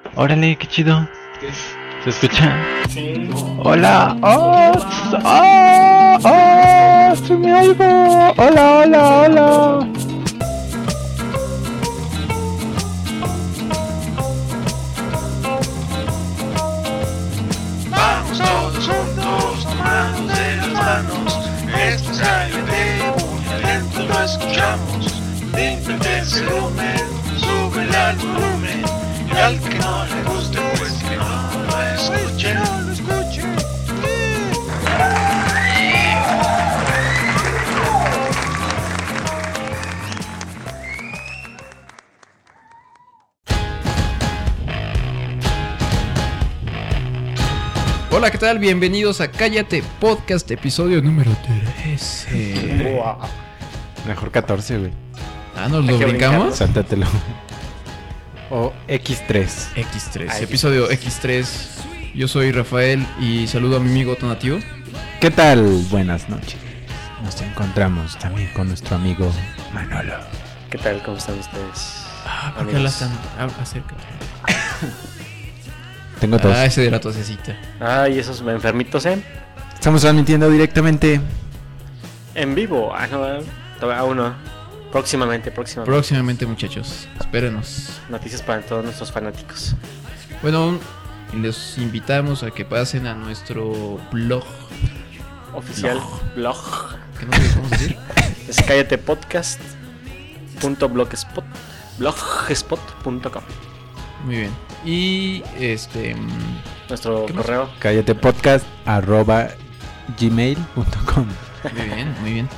Órale, qué chido. ¿Se escucha? Sí. Hola. Sí me oigo. Hola. Vamos todos juntos, tomados de las manos. Esto es ALT, muy lento lo escuchamos. Límpiate el volumen, sube el volumen. Y al que no le guste, pues que no lo escuche. Hola, ¿qué tal? Bienvenidos a Cállate Podcast, episodio número 13. Wow. Mejor 14, güey. ¿Nos lo brincamos? Sáltatelo. O X3. X3, episodio X3. Yo soy Rafael y saludo a mi amigo Tonatiuh. ¿Qué tal? Buenas noches. Nos encontramos también con nuestro amigo Manolo. ¿Qué tal? ¿Cómo están ustedes? ¿Por qué hablas tan? Acércate. Tengo tos. Ese de la tosecita. Y esos enfermitos, Estamos transmitiendo directamente. en vivo. Aún no. Próximamente. Próximamente, muchachos. Espérenos. Noticias para todos nuestros fanáticos. Bueno, les invitamos a que pasen a nuestro blog. Oficial blog. ¿Qué no sé cómo decir? Es callatepodcast.blogspot.com. Muy bien. Y Nuestro ¿qué más? correo. Callatepodcast@gmail.com. Muy bien.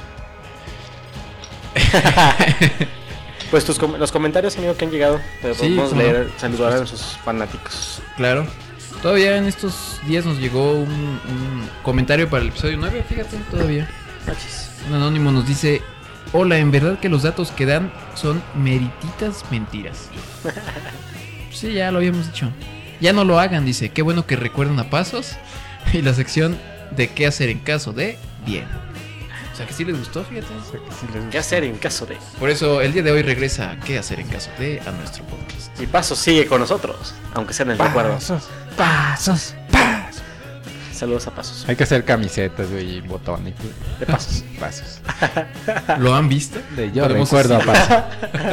Pues los comentarios, amigo, que han llegado. Pero Sí, podemos cómo leer, no. saludar a nuestros fanáticos. Claro. Todavía en estos días nos llegó un comentario para el episodio 9, fíjate, todavía. Un anónimo nos dice: hola, en verdad que los datos que dan son merititas mentiras. Sí, ya lo habíamos dicho. Ya no lo hagan, dice. Qué bueno que recuerdan a Pasos. Y la sección de qué hacer en caso de bien. O sea que sí les gustó, fíjate. ¿Qué hacer en caso de? Por eso el día de hoy regresa qué hacer en caso de a nuestro podcast. Y Pasos sigue con nosotros, aunque sea en el recuerdo. Pasos. Saludos a Pasos. Hay que hacer camisetas, güey, y botones. De Pasos. Pasos. ¿Lo han visto? Yo Podemos recuerdo a decir. Pasos.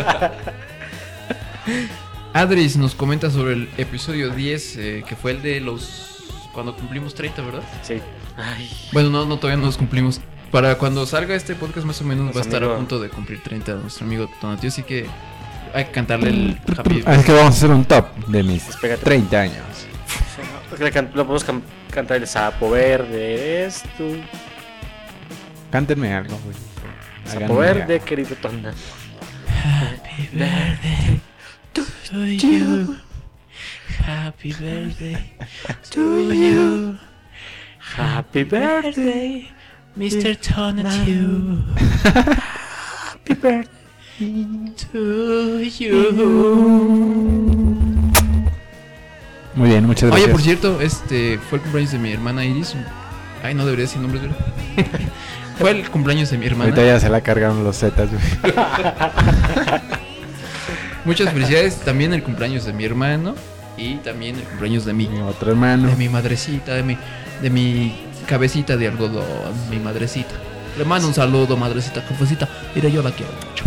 Adris nos comenta sobre el episodio 10, que fue el de los... cuando cumplimos 30, ¿verdad? Sí. Ay. Bueno, no, todavía no los cumplimos. Para cuando salga este podcast más o menos Pues, va a estar amigo. a punto de cumplir 30 nuestro amigo Tonatiuh, así que hay que cantarle el happy. Es que vamos a hacer un top de mis Despégate. 30 años. Lo podemos cantar el sapo verde, eres tú. Cántenme algo, güey. Sapo Háganme verde, querido Tonda. Happy birthday to you. Happy birthday to you. Happy birthday, Mr. Tonatiuh. happy birthday. To you. Muy bien, muchas gracias. Oye, por cierto, fue el cumpleaños de mi hermana Iris. Ay, no debería decir nombres, ¿verdad? Fue el cumpleaños de mi hermana. Ahorita ya se la cargaron los zetas, güey. Muchas felicidades. También el cumpleaños de mi hermano. Y también el cumpleaños de Mi otro hermano. de mi madrecita, de mi cabecita de algodón, mi madrecita. Le mando un saludo, madrecita, cafecita. Mira, yo la quiero mucho.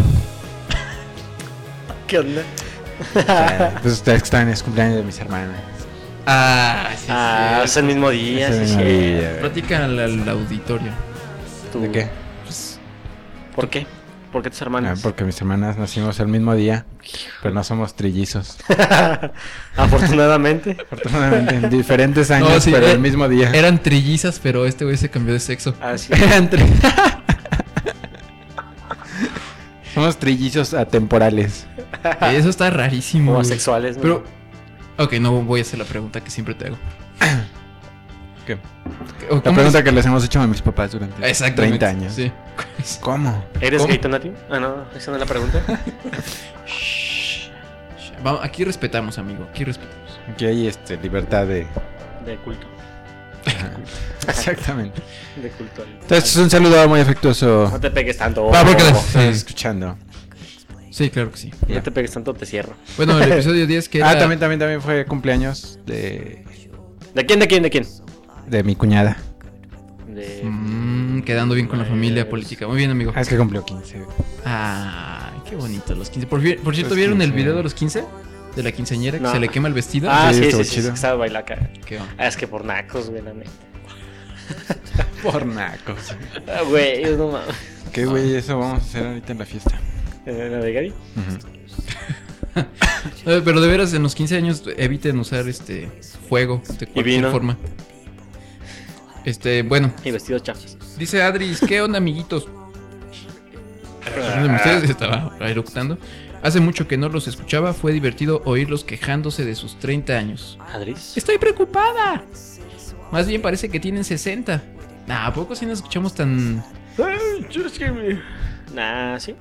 ¿Qué onda? Pues ustedes que están es cumpleaños de mis hermanas. Sí, Es el mismo día, Ese sí, mismo sí. día. Platica al auditorio. Tú- ¿De qué? ¿Por qué? ¿Por qué tus hermanos? Porque mis hermanas nacimos el mismo día, pero no somos trillizos. Afortunadamente. Afortunadamente en diferentes años, No, sí, pero el mismo día. Eran trillizas, pero este güey se cambió de sexo. Así. Somos trillizos atemporales. Eso está rarísimo. güey. Homosexuales, ¿no? Pero, ok, no voy a hacer la pregunta que siempre te hago. ¿Qué? ¿O La cómo pregunta es? que les hemos hecho a mis papás durante Exactamente. 30 años. Sí. ¿Cómo? ¿Eres ¿Cómo? gay, Tonati? No, esa no es la pregunta. Shh. Vamos, aquí respetamos, amigo. Aquí respetamos. Aquí hay libertad de... De culto. Exactamente. De culto. Entonces un saludo muy afectuoso. No te pegues tanto. porque Están escuchando. Sí, claro que sí. No Ya. te pegues tanto, te cierro. Bueno, el episodio 10 que era... También fue cumpleaños de ¿De quién? mi cuñada. Quedando bien con la familia política. Muy bien, amigo. Es que cumplió 15. Ay, qué bonito los 15. Por cierto, Los ¿vieron el 15. video de los 15? De la quinceañera que No. se le quema el vestido. Ah, Sí, sí, estuvo sí, chido. que estaba bailando acá. Qué onda. Ah, es que por nacos, güey, la neta. Por nacos. Ah, güey, no mames. ¿Qué güey? Eso vamos a hacer ahorita en la fiesta. ¿La de Gary? Pero de veras, en los 15 años eviten usar fuego de cualquier vino. forma. Bueno, Y vestidos chafas. dice Adris, ¿qué onda, amiguitos? Ustedes estaba eructando. Hace mucho que no los escuchaba, fue divertido oírlos quejándose de sus 30 años. ¿Adris? Estoy preocupada. Más bien parece que tienen 60. Nah, ¿a poco sí nos escuchamos tan... Nah, sí.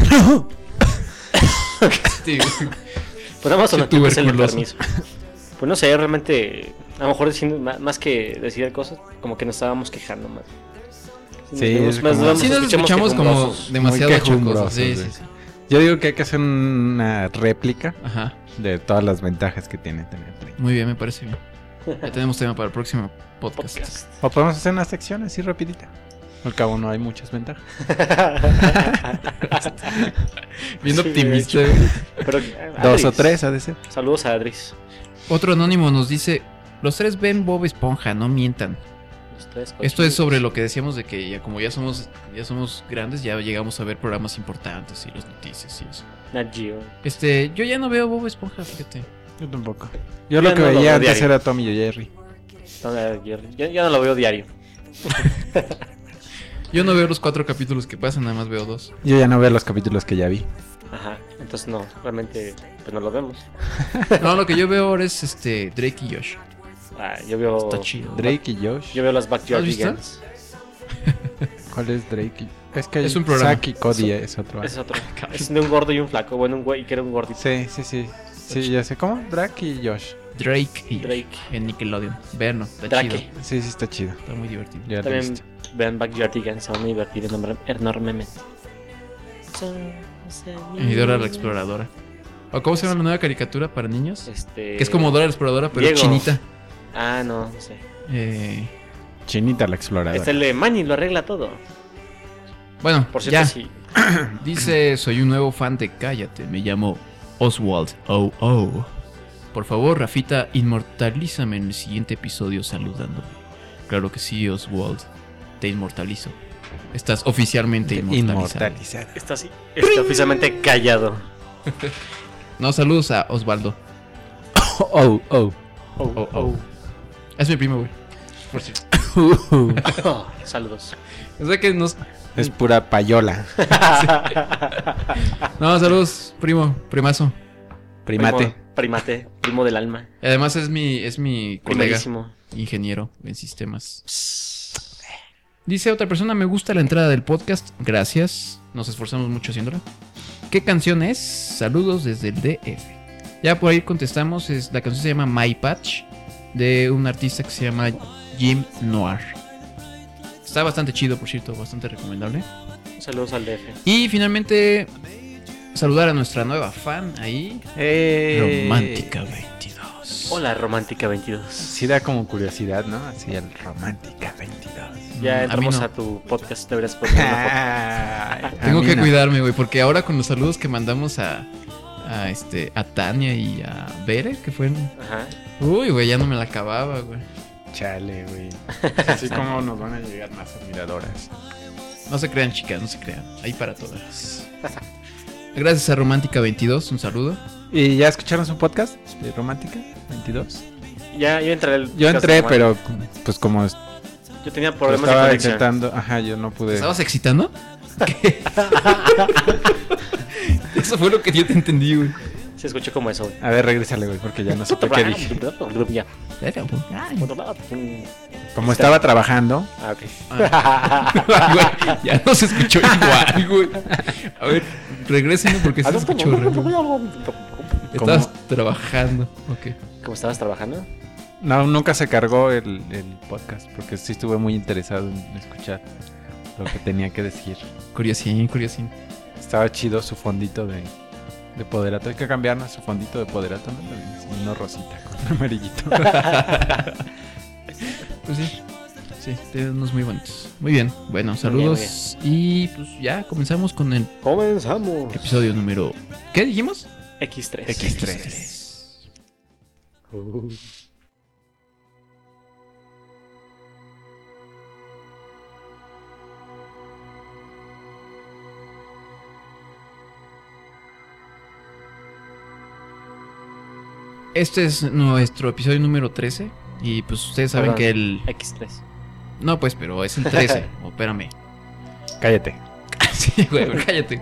Pues Pues Amazon Qué aquí pues el tuberculoso. permiso. Pues no sé, realmente, a lo mejor diciendo, más que decir cosas, como que nos estábamos quejando más. Sí, es como- nos Sí nos escuchamos como quejumbrosos. demasiado Muy chocos. quejumbrosos, Sí, güey. sí, sí. Yo digo que hay que hacer una réplica Ajá. de todas las ventajas que tiene tener 30. Muy bien, me parece bien. Ya tenemos tema para el próximo podcast. Podcast. O podemos hacer una sección así rapidita. Al cabo no hay muchas ventajas. Bien Sí, optimista. de güey. Pero, 2 o Adris. 3 ha de ser. Saludos a Adris. Otro anónimo nos dice: los tres ven Bob Esponja, no mientan. Los tres Esto es cochinos. sobre lo que decíamos de que ya como ya somos grandes, ya llegamos a ver programas importantes y las noticias y eso. Nat Geo. Yo ya no veo Bob Esponja, fíjate. Yo tampoco. Yo lo Ya que no lo veía veo antes diario. era Tommy y Jerry. No, Nat Geo. Ya no lo veo diario. Yo no veo los 4 capítulos que pasan, nada más veo 2. Yo ya no veo los capítulos que ya vi. Ajá. Entonces no, realmente, pues no lo vemos. No, lo que yo veo ahora es Drake y Josh. Ah, yo veo. Está chido. Drake y Josh. Yo veo las ¿Has Backyard visto? Vegans. ¿Cuál es Drake? Es que Es un programa. Zack y Cody es otro. Es otro. Es de un gordo y un flaco. Bueno, un güey que era un gordito. Sí. Sí, ya sé. ¿Cómo? Drake y Josh. Drake y Josh. Drake. En Nickelodeon. Veanlo, está Drake. chido. Sí, está chido. Está muy divertido. Ya lo he También visto. vean Backyard Vegans, se van a divertir enormemente. Y Dora la Exploradora. ¿O cómo se llama la nueva caricatura para niños? Que Que es como Dora la Exploradora, pero Diego. chinita. Ah, no sé. Chinita la exploradora. Es el de Manny, lo arregla todo. Bueno, Por cierto, ya. sí. Dice, soy un nuevo fan de Cállate, me llamo Oswald. Oh. Por favor, Rafita, inmortalízame en el siguiente episodio saludándome. Claro que sí, Oswald. Te inmortalizo. Estás oficialmente inmortalizado. Inmortalizada. Está así. Está oficialmente callado. No, saludos a Osvaldo. Oh. Oh. Es mi primo, güey. Por cierto. Oh, saludos. O sea que nos... Es pura payola. No, saludos, primazo. Primate. Primo del alma. Y además es mi colega, Primerísimo. ingeniero en sistemas. Dice otra persona, me gusta la entrada del podcast. Gracias. Nos esforzamos mucho haciéndola. ¿Qué canción es? Saludos desde el DF. Ya por ahí contestamos. La canción se llama My Patch, de un artista que se llama Jim Noir. Está bastante chido, por cierto, bastante recomendable. Saludos al DF. Y finalmente, saludar a nuestra nueva fan ahí, Romántica 22. Hola, Romántica 22. Sí da como curiosidad, ¿no? Así el Romántica 22. Ya A mí entramos no. a tu podcast, deberías poner una foto. Ay, Tengo a mí que no. cuidarme, güey, porque ahora con los saludos que mandamos a Tania y a Bere, que fue Ajá. Uy, güey, ya no me la acababa, güey. Chale, güey. Así como nos van a llegar más admiradoras. No se crean, chicas, no se crean. Ahí para todas. Gracias a Romántica 22, un saludo. ¿Y ya escucharon su podcast de Romántica 22? Ya, yo entré. Yo entré, pero pues como Yo tenía problemas de estaba conexión. intentando, ajá, yo no pude. ¿Estabas excitando? ¿Qué? Eso fue lo que yo te entendí, güey. Se escuchó como eso, güey. A ver, regrésale, güey, porque ya no supe qué dije. Ya. Como estaba trabajando, Ah, ok. Ay, güey, ya no se escuchó igual, güey. A ver, regrésenme porque se escuchó horrible. Estabas trabajando. Ok. ¿Cómo estabas trabajando? no, nunca se cargó el podcast, porque sí estuve muy interesado en escuchar lo que tenía que decir. Curiosín. Estaba chido su fondito de De Poderato. Hay que cambiar nuestro fondito de Poderato, ¿no? Uno rosita con amarillito. Pues sí. Sí, tiene unos muy bonitos. Muy bien. Bueno, saludos. Y pues ya comenzamos con el Comenzamos. episodio número... ¿Qué dijimos? X3. X3. Este es nuestro episodio número 13. Y pues ustedes saben Perdón, que el... X3. No, pues, pero es el 13. Oh, espérame. Cállate. Sí, güey, cállate.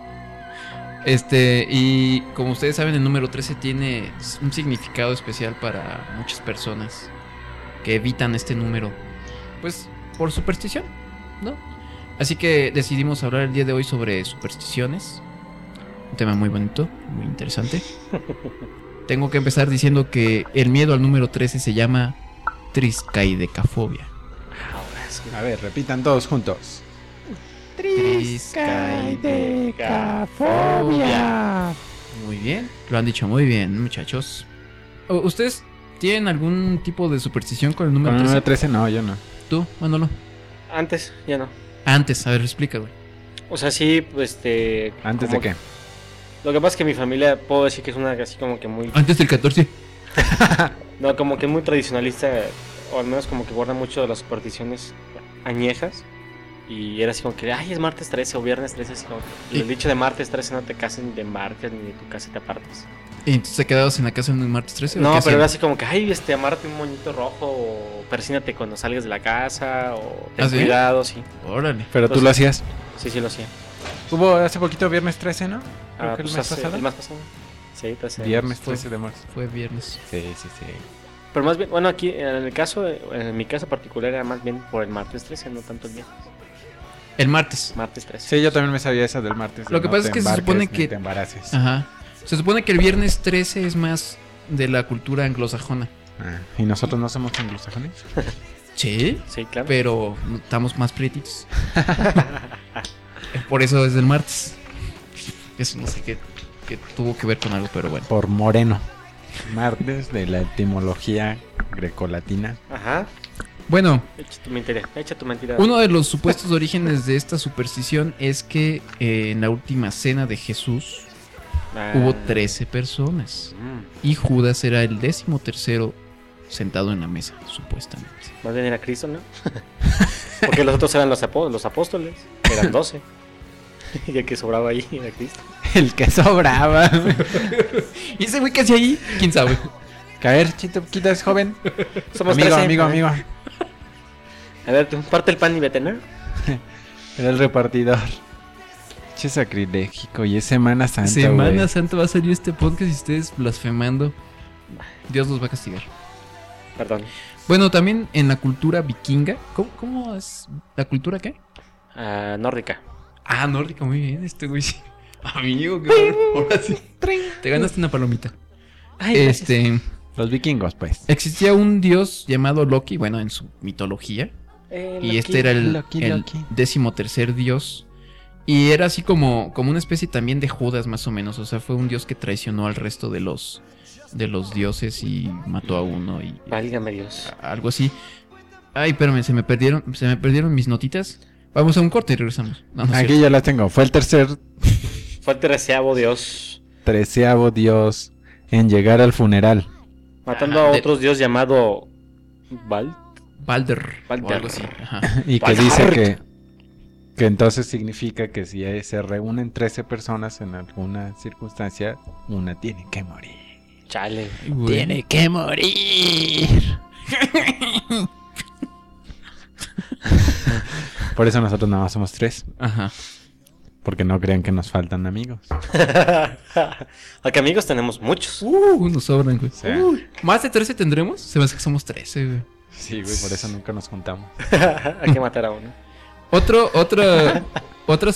Y como ustedes saben, el número 13 tiene un significado especial para muchas personas que evitan este número, pues por superstición, ¿no? Así que decidimos hablar el día de hoy sobre supersticiones. Un tema muy bonito, muy interesante. Tengo que empezar diciendo que el miedo al número 13 se llama triskaidekafobia. A ver, repitan todos juntos. Triskaidekafobia. Muy bien, lo han dicho muy bien, muchachos. ¿Ustedes tienen algún tipo de superstición con el Con número el 13? número 13 no, yo no. ¿Tú, Manolo? Antes, ya no. Antes, a ver, explica, güey. O sea, sí, pues ¿Antes como de qué? Lo que pasa es que mi familia, puedo decir que es una así como que muy... Antes del 14. No, como que muy tradicionalista, o al menos como que guarda mucho de las supersticiones añejas. Y era así como que, ay, es martes 13 o viernes 13, así como que el dicho de martes 13, no te cases ni de martes ni de tu casa te apartes. ¿Y entonces te quedabas en la casa en el martes 13? No, ¿o qué pero era hacían? así como que, ay, amárrate un moñito rojo, o persínate cuando salgas de la casa, o ten ¿Ah, sí? cuidado, sí. Órale. Pero tú Entonces- lo hacías. Sí, lo hacía. Hubo hace poquito viernes 13, ¿no? Creo Ah, que pues el mes pasado. el más pasado. Sí, 13. Viernes Fue- 13 de marzo. Fue viernes. Sí. Pero más bien, bueno, aquí en el caso, en mi caso particular era más bien por el martes 13, no tanto el viernes. El martes. Martes 13. Sí, yo también me sabía esa del martes. Lo que pasa es que se supone que- te embaraces. Ajá. Se supone que el viernes 13 es más de la cultura anglosajona. Ah, ¿y nosotros no somos anglosajones? Sí. Sí, claro. Pero estamos más prietitos. Por eso es del martes. Eso no sé qué tuvo que ver con algo, pero bueno. Por moreno. Martes de la etimología grecolatina. Ajá. Bueno, Echa tu mentira. uno de los supuestos orígenes de esta superstición es que en la última cena de Jesús Ah. hubo 13 personas. Mm. Y Judas era el 13º sentado en la mesa, supuestamente. Más bien era Cristo, ¿no? Porque los otros eran los apóstoles, que eran 12. Y el que sobraba ahí era Cristo. El que sobraba. ¿Y ese güey que hacía ahí? ¿Quién sabe? Caer, chito, quitas, joven. Somos Amigo, 13. amigo. A ver, tú parte el pan y vete, ¿no? Era el repartidor. Che sacrilégico. Y es Semana Santa, Semana güey. Santa va a salir este podcast y ustedes blasfemando. Dios los va a castigar. Perdón. Bueno, también en la cultura vikinga. ¿Cómo es? ¿La cultura qué? Nórdica. Ah, nórdica, muy bien, este güey. Sí. Amigo, qué ahora sí. Te ganaste una palomita. Ay, Los vikingos, pues. Existía un dios llamado Loki, bueno, en su mitología. Y este era el Loki. 13º dios. Y era así como una especie también de Judas, más o menos. O sea, fue un dios que traicionó al resto de los dioses y mató a uno y Válgame Dios. algo así. Ay, espérame, se me perdieron mis notitas. Vamos a un corte y regresamos. No, no es Aquí cierto. ya la tengo. Fue el tercer, Fue el 13º Dios. 13º dios en llegar al funeral. Matando Ajá, a otros dios llamado Balder. O Balder. algo así. Ajá. Y que Valhart. dice que entonces significa que si se reúnen 13 personas en alguna circunstancia, una tiene que morir. Chale. Ay, güey. que morir. Por eso nosotros nada más somos 3. Ajá. Porque no crean que nos faltan amigos. Aunque amigos tenemos muchos. Nos sobran, güey. Sí. ¿Más de 13 tendremos? Se me hace que somos 13, güey. Sí, güey, por eso nunca nos juntamos. Hay que matar a uno. Otra. Otra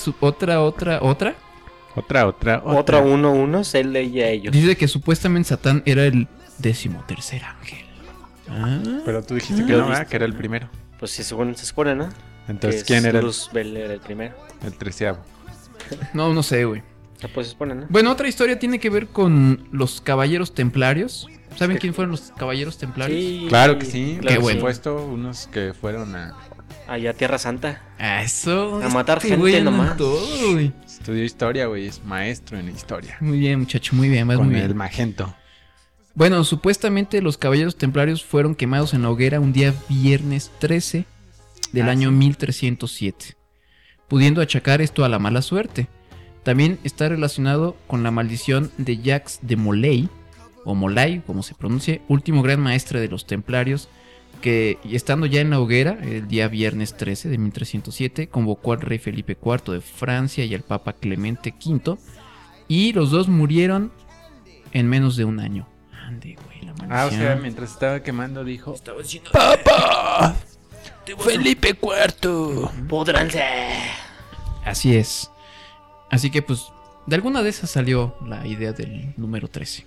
1-1 se leía a ellos. Dice que supuestamente Satán era el 13º ángel. Ah. Pero tú dijiste que no, ¿verdad? Que era el primero. Pues sí, según se supone, ¿no? Entonces, Que ¿quién era Luzbel era el primero. el 13º? No sé, güey. Pues se ponen, ¿no? Bueno, otra historia tiene que ver con los caballeros templarios. ¿Saben quién fueron los caballeros templarios? Sí, Claro que sí, Qué por bueno. supuesto, unos que fueron a Allá Tierra Santa. Ah, eso. A matar este gente güey anda en nomás. todo, güey. estudió historia, güey, es maestro en historia. Muy bien, muchacho, muy bien, vas Con muy bien. el magento. Bueno, supuestamente los caballeros templarios fueron quemados en la hoguera un día viernes 13 del año 1307, pudiendo achacar esto a la mala suerte. También está relacionado con la maldición de Jacques de Molay, o Molay, como se pronuncie, último gran maestre de los templarios, que estando ya en la hoguera, el día viernes 13 de 1307, convocó al rey Felipe IV de Francia y al papa Clemente V, y los dos murieron en menos de un año. Ande, güey, la maldición. O sea, mientras estaba quemando dijo, Estaba diciendo, ¡Papá! ¡Felipe IV! ¡Podrán ser! así es. Así que pues, de alguna de esas salió la idea del número 13.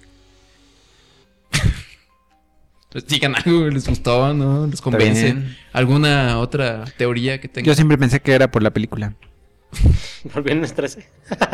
Pues digan algo, les gustó, ¿no? Les convence. bien. ¿Alguna otra teoría que tengan? Yo siempre pensé que era por la película. Por viernes 13.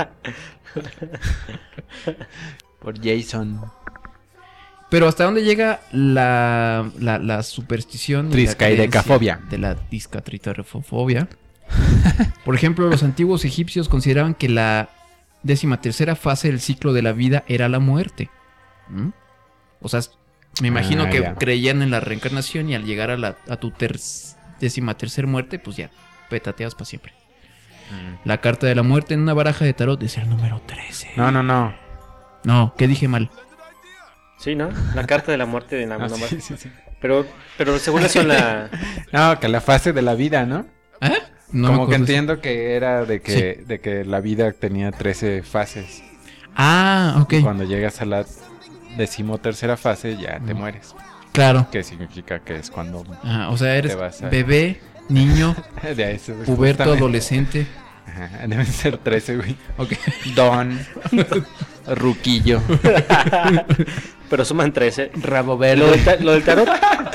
Por Jason. Pero ¿hasta dónde llega la superstición? y la Triscaidecafobia. creencia de la discatritarefofobia. Por ejemplo, los antiguos egipcios consideraban que la 13ª fase del ciclo de la vida era la muerte. ¿Mm? O sea, me imagino que ya. creían en la reencarnación y al llegar a tu 13ª muerte, pues ya, petateas para siempre. La carta de la muerte en una baraja de tarot es el número 13. No. No, ¿qué dije mal? Sí, ¿no? La carta de la muerte de la Ah, nomás. sí. Pero según eso la... No, que la fase de la vida, ¿no? ¿Ah? No me Como que acuerdo. entiendo que era de que la vida tenía 13 fases. Ah, ok. Y cuando llegas a la 13ª fase ya te mueres. Claro. Que significa que es cuando Ajá, o sea, eres Te vas a- bebé, niño, de eso, puberto, justamente. adolescente. Ajá, deben ser 13, güey. Ok. Don, Ruquillo, Pero suman 13. Rabo Lo Verde. lo del tarot.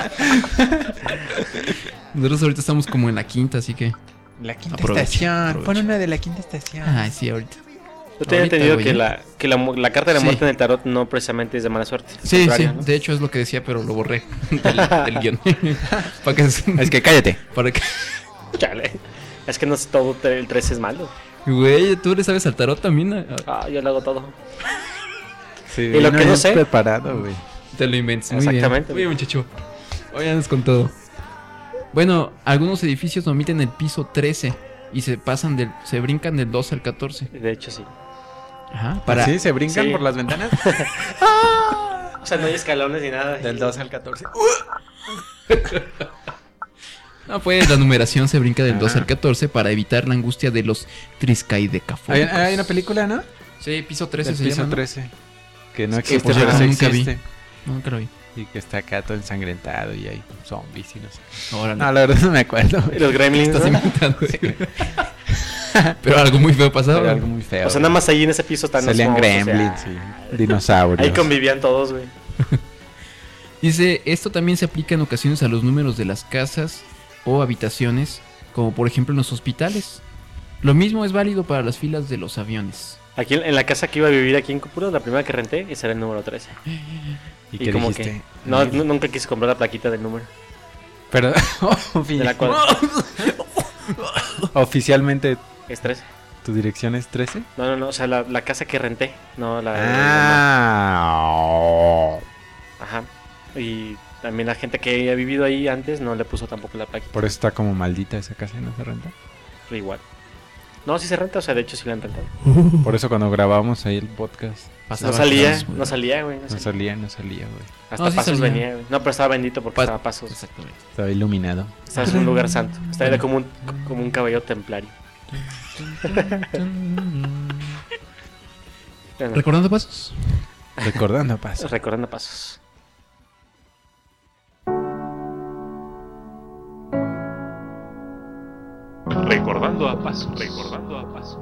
Nosotros ahorita estamos como en la quinta, así que... La quinta Aprovecha, estación. aprovecha. Pon una de la quinta estación. Ay, sí, ahorita. Yo tenía Ahorita, entendido güey, que, ¿eh? la carta de la Sí. muerte en el tarot no precisamente es de mala suerte. al Sí, contrario, ¿no? de hecho es lo que decía, pero lo borré del guión. para que... Es que cállate. Para que... Chale. Es que no es todo el 13 es malo. Güey, ¿tú le sabes al tarot también? Yo lo hago todo. Sí, Y lo que no bien sé- preparado, güey. Te lo inventas. Muy Exactamente. Bien. Muy bien, muchacho. Hoy andas con todo. Bueno, algunos edificios omiten el piso 13 y se brincan del 12 al 14. De hecho, sí. Ajá. Para... ¿Sí? ¿Se brincan Sí. por las ventanas? O sea, no hay escalones ni nada. Del 12 al 14. No, pues la numeración se brinca del 12 Ah. al 14 para evitar la angustia de los triscaidecafóbicos. Hay una película, ¿no? Sí, piso 13 Del se piso llama, ¿no? 13. Que no Sí, existe, por pero cierto, sí nunca vi. existe. Nunca lo vi. Y que está acá todo ensangrentado y hay zombies y no sé. Órale. No, la verdad no me acuerdo. Y los gremlins, Estás ¿no? inventando. Pero algo muy feo pasaba. Era algo muy feo. O sea, nada más ahí en ese piso están Salían los monstruos, gremlins o sea, y dinosaurios. ahí convivían todos, güey. Dice, esto también se aplica en ocasiones a los números de las casas o habitaciones, como por ejemplo en los hospitales. Lo mismo es válido para las filas de los aviones. Aquí en la casa que iba a vivir aquí en Cúpula, la primera que renté, ese era el número 13. ¿Y qué como dijiste? que no, nunca quise comprar la plaquita del número. Pero De la cual oficialmente es 13. tu dirección es 13. No, o sea, la casa que renté, no la... Ah. Ajá. Y también la gente que ha vivido ahí antes no le puso tampoco la plaquita. Por eso está como maldita esa casa y no se renta. Pero igual. No, sí se renta, o sea, de hecho sí la han rentado. Por eso cuando grabábamos ahí el podcast Pasaba No salía, cosas muy no salía, güey. no salía, güey. Hasta No, sí Pasos salía. venía, güey. No, pero estaba bendito porque Pa- estaba Pasos. Exactamente. Estaba iluminado. Estaba en un lugar santo. Estaba como un caballero templario. Bueno, ¿Recordando pasos? Recordando paso. recordando Pasos. Recordando a paso, recordando a paso.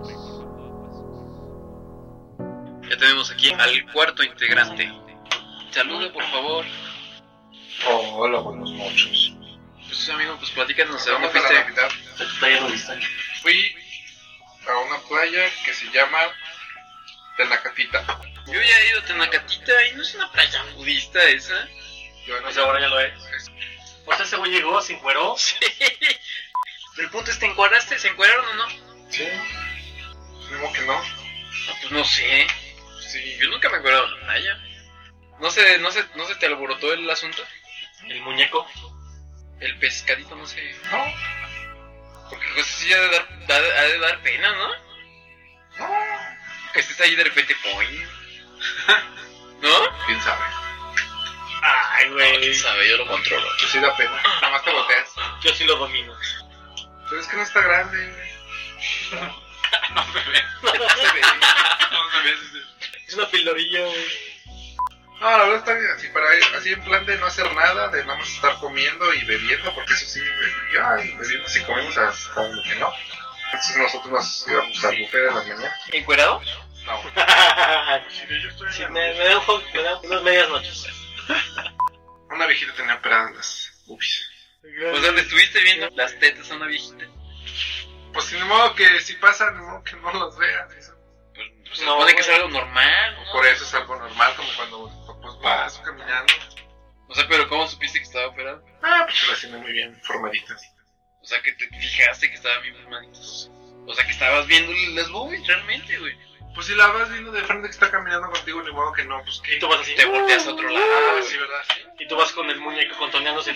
Ya tenemos aquí al cuarto integrante. Saluda, por favor. Hola, buenos noches. Pues amigo, pues platícanos de dónde Vamos a la Navidad. Está lleno de historia. Fui a una playa que se llama Tenacatita. Yo ya he ido a Tenacatita y no es una playa budista esa. Yo no Pues ahora ya lo es. O sea, ese güey llegó, se encueró. Sí. El punto es, ¿te encuadraste? ¿Se encuadraron o no? Sí. Mismo que no. No, pues no sé. Sí, yo nunca me acuerdo de la playa. No se te alborotó el asunto. El muñeco. El pescadito, no sé. No. Porque pues sí ha de dar pena, ¿no? No. Que estés ahí de repente, ¡poing! ¿No? ¿Quién sabe? Ay, No, güey. quién sabe, yo lo controlo. Pues sí da pena. Nada más te volteas. Yo sí lo domino. Pero es que no está grande. No se ve. No se ve. Es una pildorilla, güey. No, la verdad está bien, así, así en plan de no hacer nada, de nada más estar comiendo y bebiendo, porque eso sí, bebiendo si comemos hasta lo que no. Entonces nosotros nos íbamos al buffet de las mañanas. ¿Encuerado? No. Sí, me da unas medias noches. Una viejita tenía operadas las boobies. O sea, te estuviste viendo las tetas a una viejita. Pues ni modo que si pasa, ni modo que no los veas. Eso. Pues se No, supone que es güey. algo normal, ¿no? Por eso es algo normal, como cuando pues vas caminando. O sea, pero ¿cómo supiste que estaba operado? Pues las tiene muy bien formaditas. O sea, que te fijaste que estaban bien formaditos. O sea, que estabas viendo las boobies realmente, güey. Pues si la vas viendo de frente que está caminando contigo, ni modo que no, pues que Y tú vas así. Te volteas a otro lado. sí, ¿verdad? Sí. Y tú vas con el muñeco contoneándose.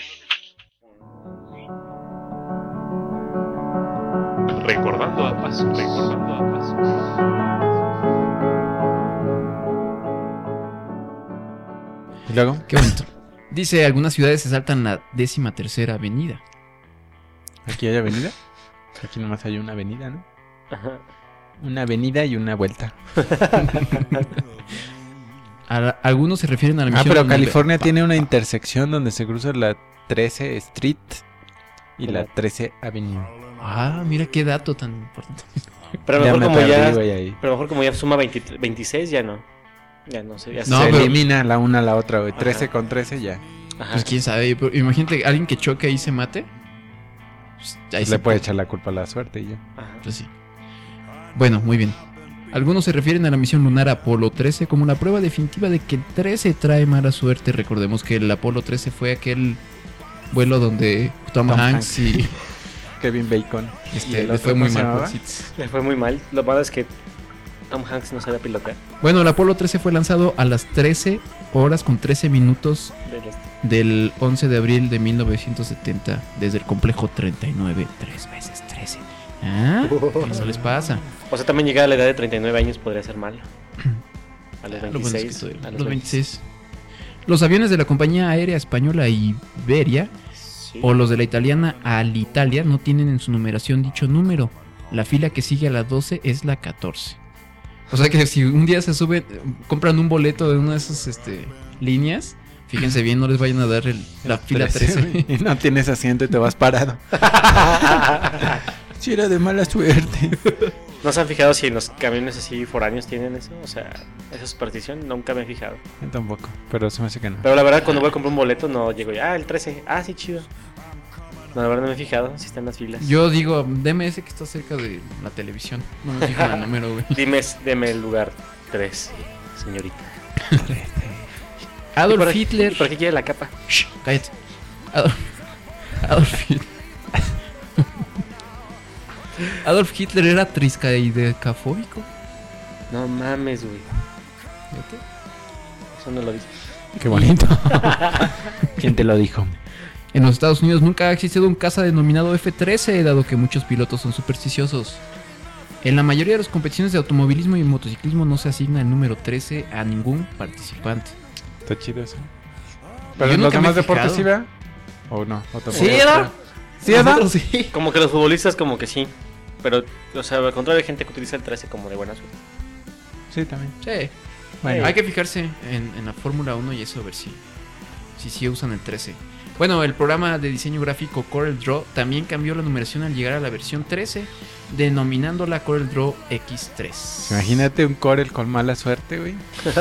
Recordando a paso. ¿Y luego? Qué bonito. Dice, algunas ciudades se saltan la 13ª avenida. ¿Aquí hay avenida? Aquí nomás hay una avenida, ¿no? Ajá. Una avenida y una vuelta. Algunos se refieren a la misión... Pero donde- California tiene una intersección donde se cruza la 13 Street y la 13 Avenue. Ah, mira qué dato tan importante. Pero Ya mejor me como perdí, ya. güey, ahí. Pero mejor como ya suma 26, ya no. Ya no sé. Ya No, se pero- elimina la una a la otra, güey. 13 Ajá. con 13 ya. Ajá. Pues quién sabe, pero imagínate alguien que choque y se mate. Pues, ahí Le se puede echar la culpa a la suerte y ya. Ajá. Pues sí. Bueno, muy bien. Algunos se refieren a la misión lunar Apolo 13 como la prueba definitiva de que el 13 trae mala suerte. Recordemos que el Apolo 13 fue aquel vuelo donde Tom Hanks y Kevin Bacon. ¿Y el le otro fue muy cómo se mal. llamaba? Pobrecitos. Le fue muy mal. Lo malo es que Tom Hanks no sabía pilotar. Bueno, el Apolo 13 fue lanzado a las 13 horas con 13 minutos del 11 de abril de 1970 desde el complejo 39. 3 veces 13. ¿Ah? Eso les pasa. O sea, también llegar a la edad de 39 años podría ser malo. A los Lo bueno es que 26. estoy- a los 26. Los aviones de la compañía aérea española Iberia Sí. o los de la italiana Alitalia no tienen en su numeración dicho número. La fila que sigue a la 12 es la 14. O sea que si un día se suben, compran un boleto de una de esas líneas, fíjense bien, no les vayan a dar la fila 13. Y no tienes asiento y te vas parado. Si era de mala suerte. ¿No se han fijado si en los camiones así foráneos tienen eso? O sea, esa superstición nunca me he fijado. Yo tampoco, pero se me hace que no. Pero la verdad, cuando voy a comprar un boleto, no llego ya. El 13. Ah, sí, chido. No, la verdad no me he fijado si están las filas. Yo digo, deme ese que está cerca de la televisión. No me fijo en el número, güey. Deme el lugar 3, señorita. Adolf Hitler. ¿Por qué quiere la capa? Shh, cállate. Adolf Hitler. Adolf Hitler era triscaidecafóbico. No mames, güey. Eso no lo dice. Qué bonito. ¿Quién te lo dijo? En los Estados Unidos nunca ha existido un caza denominado F-13, dado que muchos pilotos son supersticiosos. En la mayoría de las competiciones de automovilismo y motociclismo no se asigna el número 13 a ningún participante. Está chido eso. ¿Pero Yo en los nunca me he demás deportes sí fijado. vea? ¿O no? ¿O tampoco? ¿Sí era? ¿Sí era? Nosotros sí. Como que los futbolistas, como que sí. Pero, o sea, al contrario, hay gente que utiliza el 13 como de buena suerte. Sí, también. Sí. Bueno, Hay que fijarse en la Fórmula 1 y eso, a ver si usan el 13. Bueno, el programa de diseño gráfico Corel Draw también cambió la numeración al llegar a la versión 13, denominándola Corel Draw X3. imagínate un Corel con mala suerte, güey.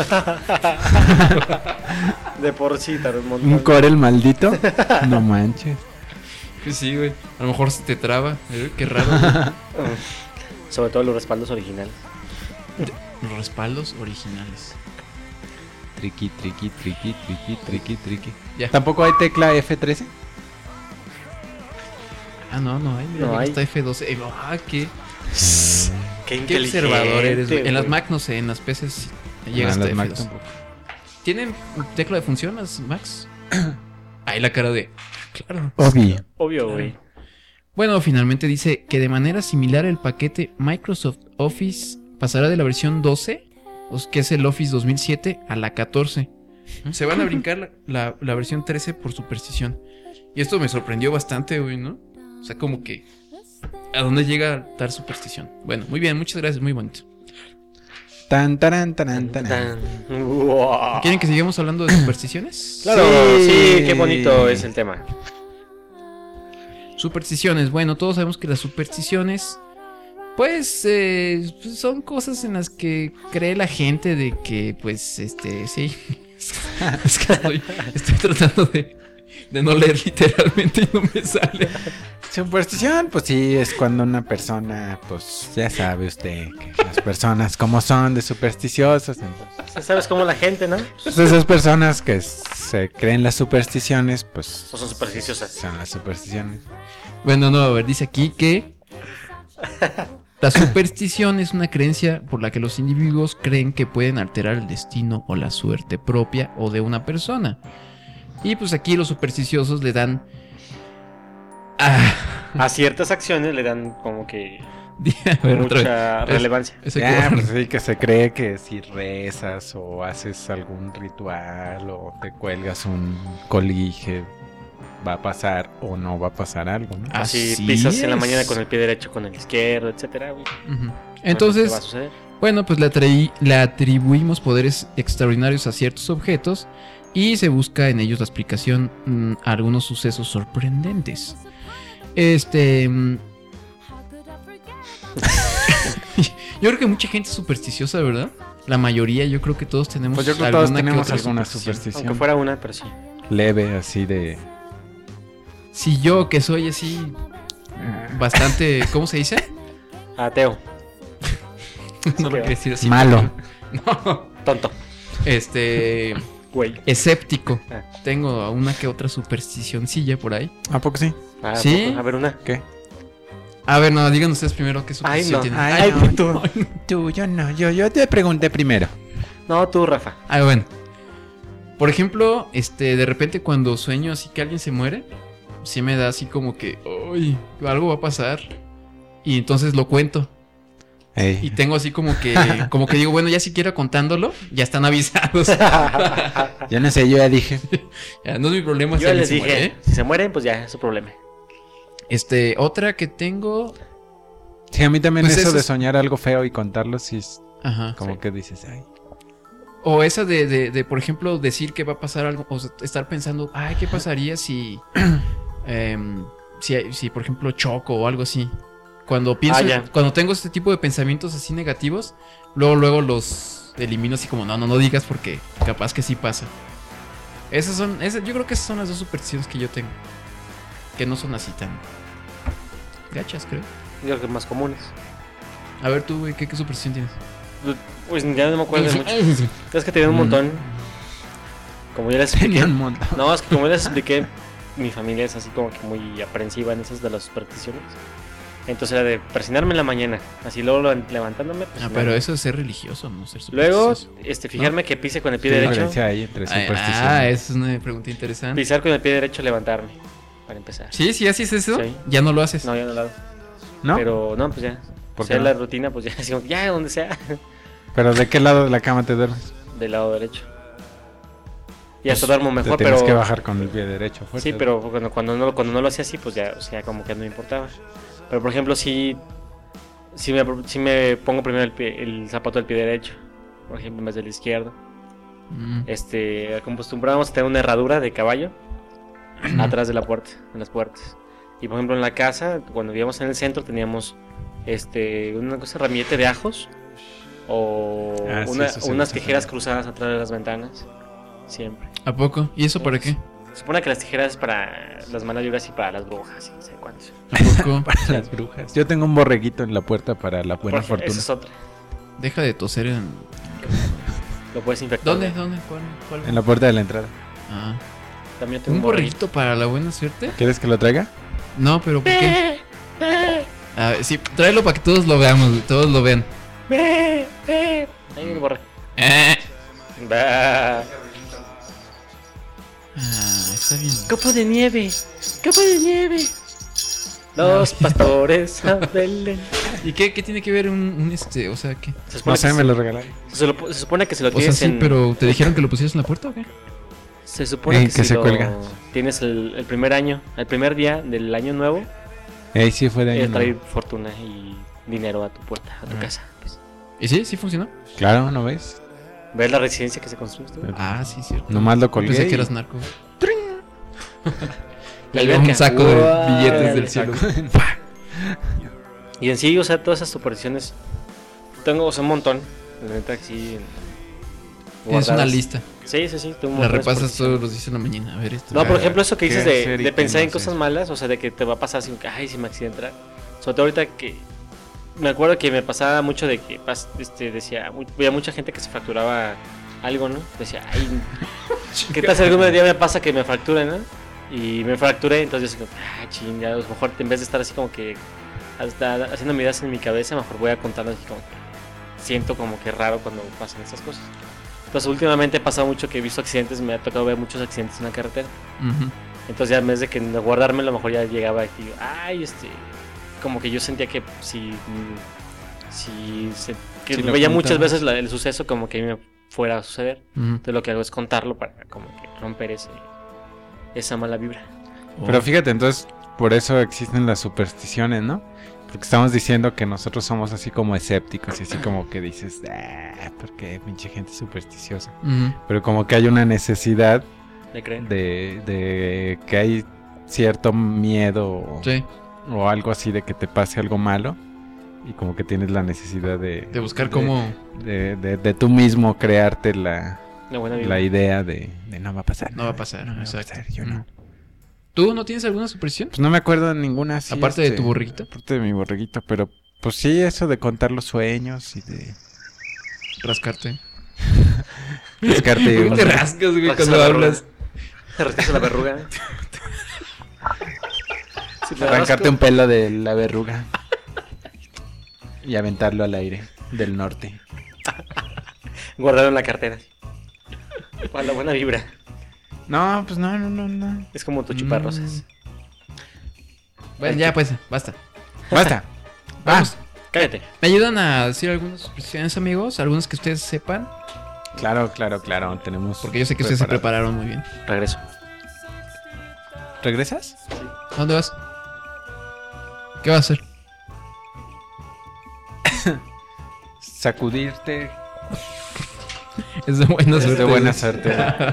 De por sí, tal vez un montón. Un Corel maldito. No manches. Sí, güey. A lo mejor se te traba. Qué raro. Sobre todo los respaldos originales. los respaldos originales. Triqui. Ya. ¿Tampoco hay tecla F13? Ah, no hay. Mira, No llega hay. hasta F12. Qué Qué observador eres, güey. En las güey. Mac no sé, en las PCs sí llega hasta las Mac F12. tampoco. ¿Tienen tecla de función las Macs? Ahí la cara de... Claro. Obvio. Obvio, güey. Bueno, finalmente dice que de manera similar el paquete Microsoft Office pasará de la versión 12, que es el Office 2007, a la 14. Se van a brincar la versión 13 por superstición. Y esto me sorprendió bastante, güey, ¿no? O sea, como que... ¿A dónde llega tal superstición? Bueno, muy bien, muchas gracias, muy bonito. Tan. Wow. ¿Quieren que sigamos hablando de supersticiones? Claro, Sí. sí, qué bonito es el tema. Supersticiones. Bueno, todos sabemos que las supersticiones, pues, son cosas en las que cree la gente de que, pues, sí. Es que estoy tratando de no leer literalmente y no me sale. Superstición, pues sí, es cuando una persona, pues ya sabe usted que las personas como son de supersticiosas, entonces ¿Sabes cómo la gente, no? pues esas personas que se creen las supersticiones, pues O son supersticiosas. son las supersticiones. Bueno, no, a ver, dice aquí que la superstición es una creencia por la que los individuos creen que pueden alterar el destino o la suerte propia o de una persona. Y pues aquí los supersticiosos le dan... A ciertas acciones le dan como que A ver, otra vez. mucha relevancia. Ese Ya, que- pues sí, que se cree que si rezas o haces algún ritual o te cuelgas un colige, va a pasar o no va a pasar algo, ¿no? Así Así pisas en la es. mañana con el pie derecho, con el izquierdo, etcétera, güey. Ujú. ¿Qué va a Entonces, suceder? bueno, pues le atribuimos poderes extraordinarios a ciertos objetos y se busca en ellos la explicación a algunos sucesos sorprendentes. Yo creo que mucha gente es supersticiosa, ¿verdad? La mayoría, yo creo que todos tenemos Pues yo creo que todos alguna que tenemos otra alguna superstición. superstición Aunque fuera una, pero sí. leve, así de... Si yo, que soy así bastante, ¿cómo se dice? Ateo, No lo quiero decir así. Malo. No. tonto, güey. Escéptico. Ah. Tengo una que otra supersticioncilla por ahí. ¿A poco sí? Ah, ¿Sí? A ver, una. ¿Qué? A ver, no, digan ustedes primero qué Ay, superstición no. tienen. Ay, no. tú. Tú, yo no, yo te pregunté primero. No, tú, Rafa. Ah, bueno. Por ejemplo, de repente cuando sueño así que alguien se muere, sí me da así como que, uy, algo va a pasar. Y entonces lo cuento. Ey. Y tengo así como que digo, bueno, ya siquiera contándolo, ya están avisados. Yo no sé, yo ya dije. Ya, no es mi problema si Yo alguien les se dije, muere, ¿eh? si se mueren, pues ya es su problema. Otra que tengo. Sí, a mí también Pues eso eso de es- soñar algo feo y contarlo, sí es Ajá. como Sí. que dices, ay. O esa de, por ejemplo, decir que va a pasar algo, o sea, estar pensando, ay, ¿qué pasaría si, si por ejemplo, choco o algo así? Cuando pienso, ya. cuando tengo este tipo de pensamientos así negativos, luego los elimino así como, no digas porque capaz que sí pasa. Yo creo que esas son las dos supersticiones que yo tengo. Que no son así tan gachas, creo. Yo creo que más comunes. A ver tú, güey, ¿qué superstición tienes? Pues ya no me acuerdo de mucho. Es que tenía un montón. Como ya les expliqué. Tenía un montón. No, es que como ya les expliqué, mi familia es así como que muy aprensiva en esas de las supersticiones. Entonces era de persinarme en la mañana, así luego levantándome. Pues, Ah, pero eso es ser religioso, no ser Luego, supersticioso. fijarme que pise con el pie ¿Qué derecho. diferencia hay entre supersticiones? esa es una pregunta interesante. Pisar con el pie derecho, levantarme. Para empezar. Sí, así es eso. Sí. Ya no lo haces. No, ya no lo hago. ¿No? Pero no, pues ya. ¿Por Sea qué no? la rutina, pues ya, así como que ya, donde sea. ¿Pero de qué lado de la cama te duermes? Del lado derecho. Y hasta duermo Te mejor, tienes pero. que bajar con el pie derecho. fuerte. Sí, pero cuando no lo hacía así, pues ya, o sea, como que no me importaba. Pero por ejemplo, si me pongo primero el zapato del pie derecho, por ejemplo, en vez del izquierdo. Como acostumbrábamos a tener una herradura de caballo atrás de la puerta, en las puertas. Y por ejemplo, en la casa, cuando vivíamos en el centro, teníamos una cosa, ramillete de ajos o Ah, sí, eso se unas usa tijeras también. cruzadas atrás de las ventanas. Siempre. ¿A poco? ¿Y eso para qué? Se supone que las tijeras es para las malas vibras y para las brujas, y no sé cuántos. ¿A poco? Para las brujas. Yo tengo un borreguito en la puerta para la buena Porque fortuna. esa es otra. Deja de toser en... Lo puedes infectar. ¿Dónde? ¿Cuál? En la puerta de la entrada. Ah. También tengo ¿Un borreguito para la buena suerte? ¿Quieres que lo traiga? No, pero ¿por qué? A ver, sí, tráelo para que todos lo veamos, güey, todos lo vean. Ahí el borre. Ah, está bien. Copo de nieve. Copo de nieve. Los pastores a Belén. ¿Y qué tiene que ver un o sea, qué? Se supone No sé, que me lo regalaron. se supone que si lo O sea, tienes sí, en... pero ¿te dijeron que lo pusieras en la puerta o qué? Se supone que que si se lo cuelga. tienes el primer año, el primer día del año nuevo, Sí fue de ahí. trae fortuna y dinero a tu puerta, a tu casa. Pues. ¿Y sí funcionó? Claro, ¿no ves? ¿Ves la residencia que se construyó? Esto? Ah, sí, cierto. Nomás lo colgué. Pensé que y- eras narco. La Le dio alberca. un saco de Guau, billetes del el cielo. Y en sí, o sea, todas esas supersticiones, tengo, o sea, un montón. La neta, así. Tienes una guardadas. lista. Sí, tengo un La montón de repasas supersticiones. todos los días en la mañana. A ver esto. No, por ejemplo, eso que ¿Qué dices hacer y de qué pensar no en cosas hacer? malas, o sea, de que te va a pasar así, como que, ay, si me accidentará. Sobre todo ahorita que me acuerdo que me pasaba mucho de que decía, veía mucha gente que se fracturaba algo, ¿no? Decía, ay, ¿qué tal si algún día me pasa que me fracture, ¿no? Y me fracturé, entonces yo como, ah, chinga, a lo mejor en vez de estar así como que hasta haciendo medidas en mi cabeza, mejor voy a contarlo así como que siento como que raro cuando pasan estas cosas. Entonces últimamente ha pasado mucho que he visto accidentes, me ha tocado ver muchos accidentes en la carretera. Ujú. Entonces ya en vez de que de guardarme, a lo mejor ya llegaba y digo, ay, como que yo sentía que que Si lo veía muchas contabas. veces el suceso como que a mí me fuera a suceder. Ujú. Entonces lo que hago es contarlo para como que romper esa mala vibra. Pero fíjate, entonces, por eso existen las supersticiones, ¿no? Porque estamos diciendo que nosotros somos así como escépticos y así como que dices, ¿por qué pinche gente supersticiosa? Ujú. Pero como que hay una necesidad ¿Le creen? de que hay cierto miedo Sí, o algo así de que te pase algo malo y como que tienes la necesidad de buscar cómo... de tú mismo crearte la Una buena vibra. idea de no va a pasar. No va a pasar, no va a exacto. pasar, yo no. ¿Tú no tienes alguna superstición? Pues no me acuerdo de ninguna así. Aparte de tu borreguito. Aparte de mi borreguito, pero pues sí, eso de contar los sueños y de Rascarte. buscarte ¿Por qué te rascas, güey, Rascas cuando la hablas? Te rascas la verruga. Si me arrancarte rasco- un pelo de la verruga y aventarlo al aire del norte. Guardarlo en la cartera. Para la buena vibra. No, pues no. Es como tu chuparrosas. Bueno, ya pues, basta. Basta. Vamos. Cállate. ¿Me ayudan a decir algunas supersticiones, amigos? Algunas que ustedes sepan. Claro. Tenemos. Porque yo sé que ustedes se prepararon muy bien. Regreso. ¿Regresas? ¿A dónde vas? ¿Qué vas a hacer? Sacudirte. Es de buena Es suerte. de buena suerte.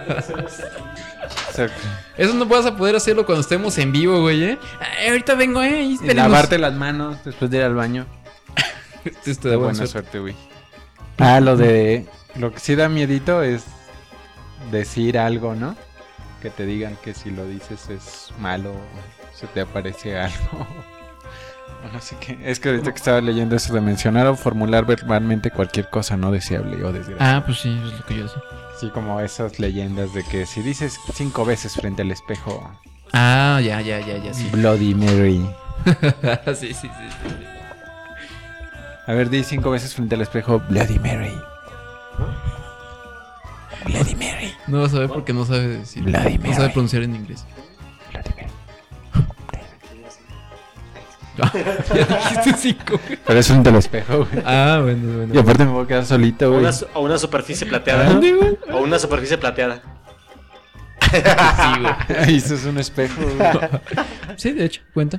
Eso no vas a poder hacerlo cuando estemos en vivo, güey, ¿eh? Ay, ahorita vengo, ¿eh? Y Espérenos. lavarte las manos después de ir al baño. Esto De buena suerte, güey. Lo que sí da miedito es decir algo, ¿no? Que te digan que si lo dices es malo, o se te aparece algo. O no sé qué. Es que ahorita que estaba leyendo eso de mencionar o formular verbalmente cualquier cosa no deseable o desgraciada. Ah, pues sí, es lo que yo decía. Así como esas leyendas de que si dices 5 veces frente al espejo, Ah, ya, sí. Bloody Mary. sí. A ver, di 5 veces frente al espejo, Bloody Mary. Bloody Mary. No vas a ver porque no sabe decir. Bloody No sabe Mary. pronunciar en inglés. Bloody Mary. Ya dijiste 5. Pero es frente al espejo, güey. Ah, bueno. Y aparte me voy a quedar solito, güey. O una superficie plateada. ¿Dónde, güey? O una superficie plateada. Sí, güey. Ay, eso es un espejo, güey. Sí, de hecho, cuenta.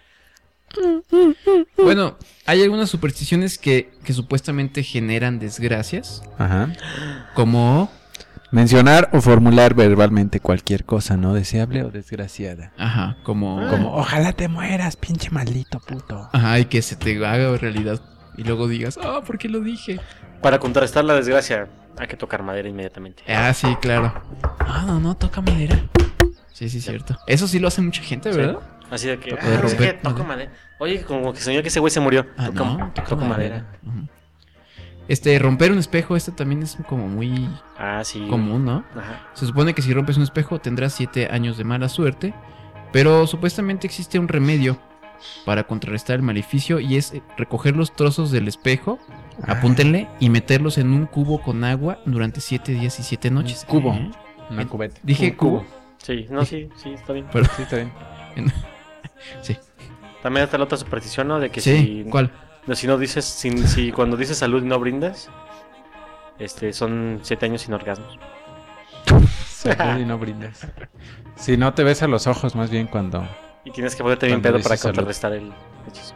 Bueno, hay algunas supersticiones que supuestamente generan desgracias, Ajá. como... Mencionar o formular verbalmente cualquier cosa no deseable o desgraciada. Ajá, como... Como, ojalá te mueras, pinche maldito puto. Ajá, y que se te haga realidad y luego digas, ¿por qué lo dije? Para contrarrestar la desgracia, hay que tocar madera inmediatamente. Ah, sí, claro. No, toca madera. Sí, cierto. Eso sí lo hace mucha gente, ¿verdad? Así de que, Toca de no sé romper qué, toco madera. madera. Oye, como que soñó que ese güey se murió. Ah, Toco madera. Ujú. Romper un espejo, también es como muy Sí. común, ¿no? Ajá. Se supone que si rompes un espejo tendrás 7 años de mala suerte, pero supuestamente existe un remedio para contrarrestar el maleficio y es recoger los trozos del espejo, apúntenle, y meterlos en un cubo con agua durante 7 días y 7 noches. Cubo. ¿Eh? Una cubeta. Dije Un cubo. cubo. Sí, sí, está bien. Pero, Sí, está bien. sí. También está la otra superstición, ¿no? De que Sí, ¿cuál? si no dices, si cuando dices salud y no brindas, son 7 años sin orgasmos. Salud y no brindas. Si no te ves a los ojos, más bien cuando... Y tienes que ponerte bien Cuando pedo para dices salud. contrarrestar el hechizo.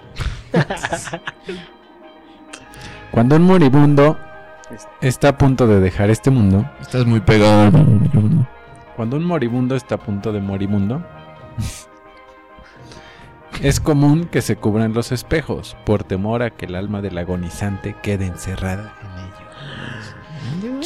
Cuando un moribundo está a punto de dejar este mundo... Estás muy pegado. Cuando un moribundo está a punto de moribundo... es común que se cubran los espejos por temor a que el alma del agonizante quede encerrada en ellos.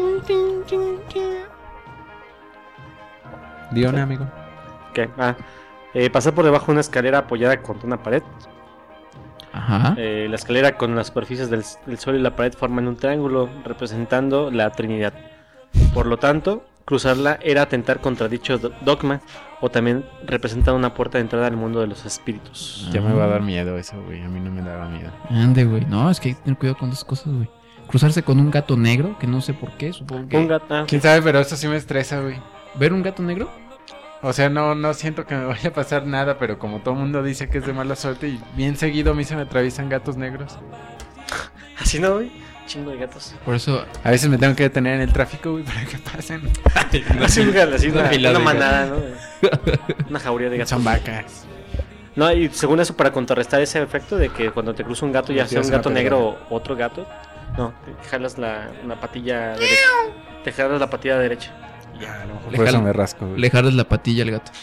Dione, amigo. ¿Qué? Pasar por debajo de una escalera apoyada contra una pared. Ajá. La escalera con las superficies del suelo y la pared forman un triángulo representando la Trinidad. Por lo tanto, cruzarla era atentar contra dicho dogma, o también representa una puerta de entrada al mundo de los espíritus. Ya me va a dar miedo eso, güey. A mí no me daba miedo. Ande, güey. No, es que hay que tener cuidado con esas cosas, güey. Cruzarse con un gato negro, que no sé por qué, supongo que... Un gato. ¿Quién sabe? Pero eso sí me estresa, güey. ¿Ver un gato negro? O sea, no siento que me vaya a pasar nada, pero como todo el mundo dice que es de mala suerte y bien seguido a mí se me atraviesan gatos negros. Así no, güey. Chingo de gatos. Por eso... A veces me tengo que detener en el tráfico, güey, para que pasen. Así una fila una de manada, ¿no? Una jauría de gatos. Son vacas. No, y según eso, para contrarrestar ese efecto de que cuando te cruza un gato, ya sea un gato negro o otro gato, no, te jalas la patilla derecha. Te jalas la patilla derecha. Ya, a lo mejor Le por eso jalo- me rasco, güey. Le jalas la patilla al gato.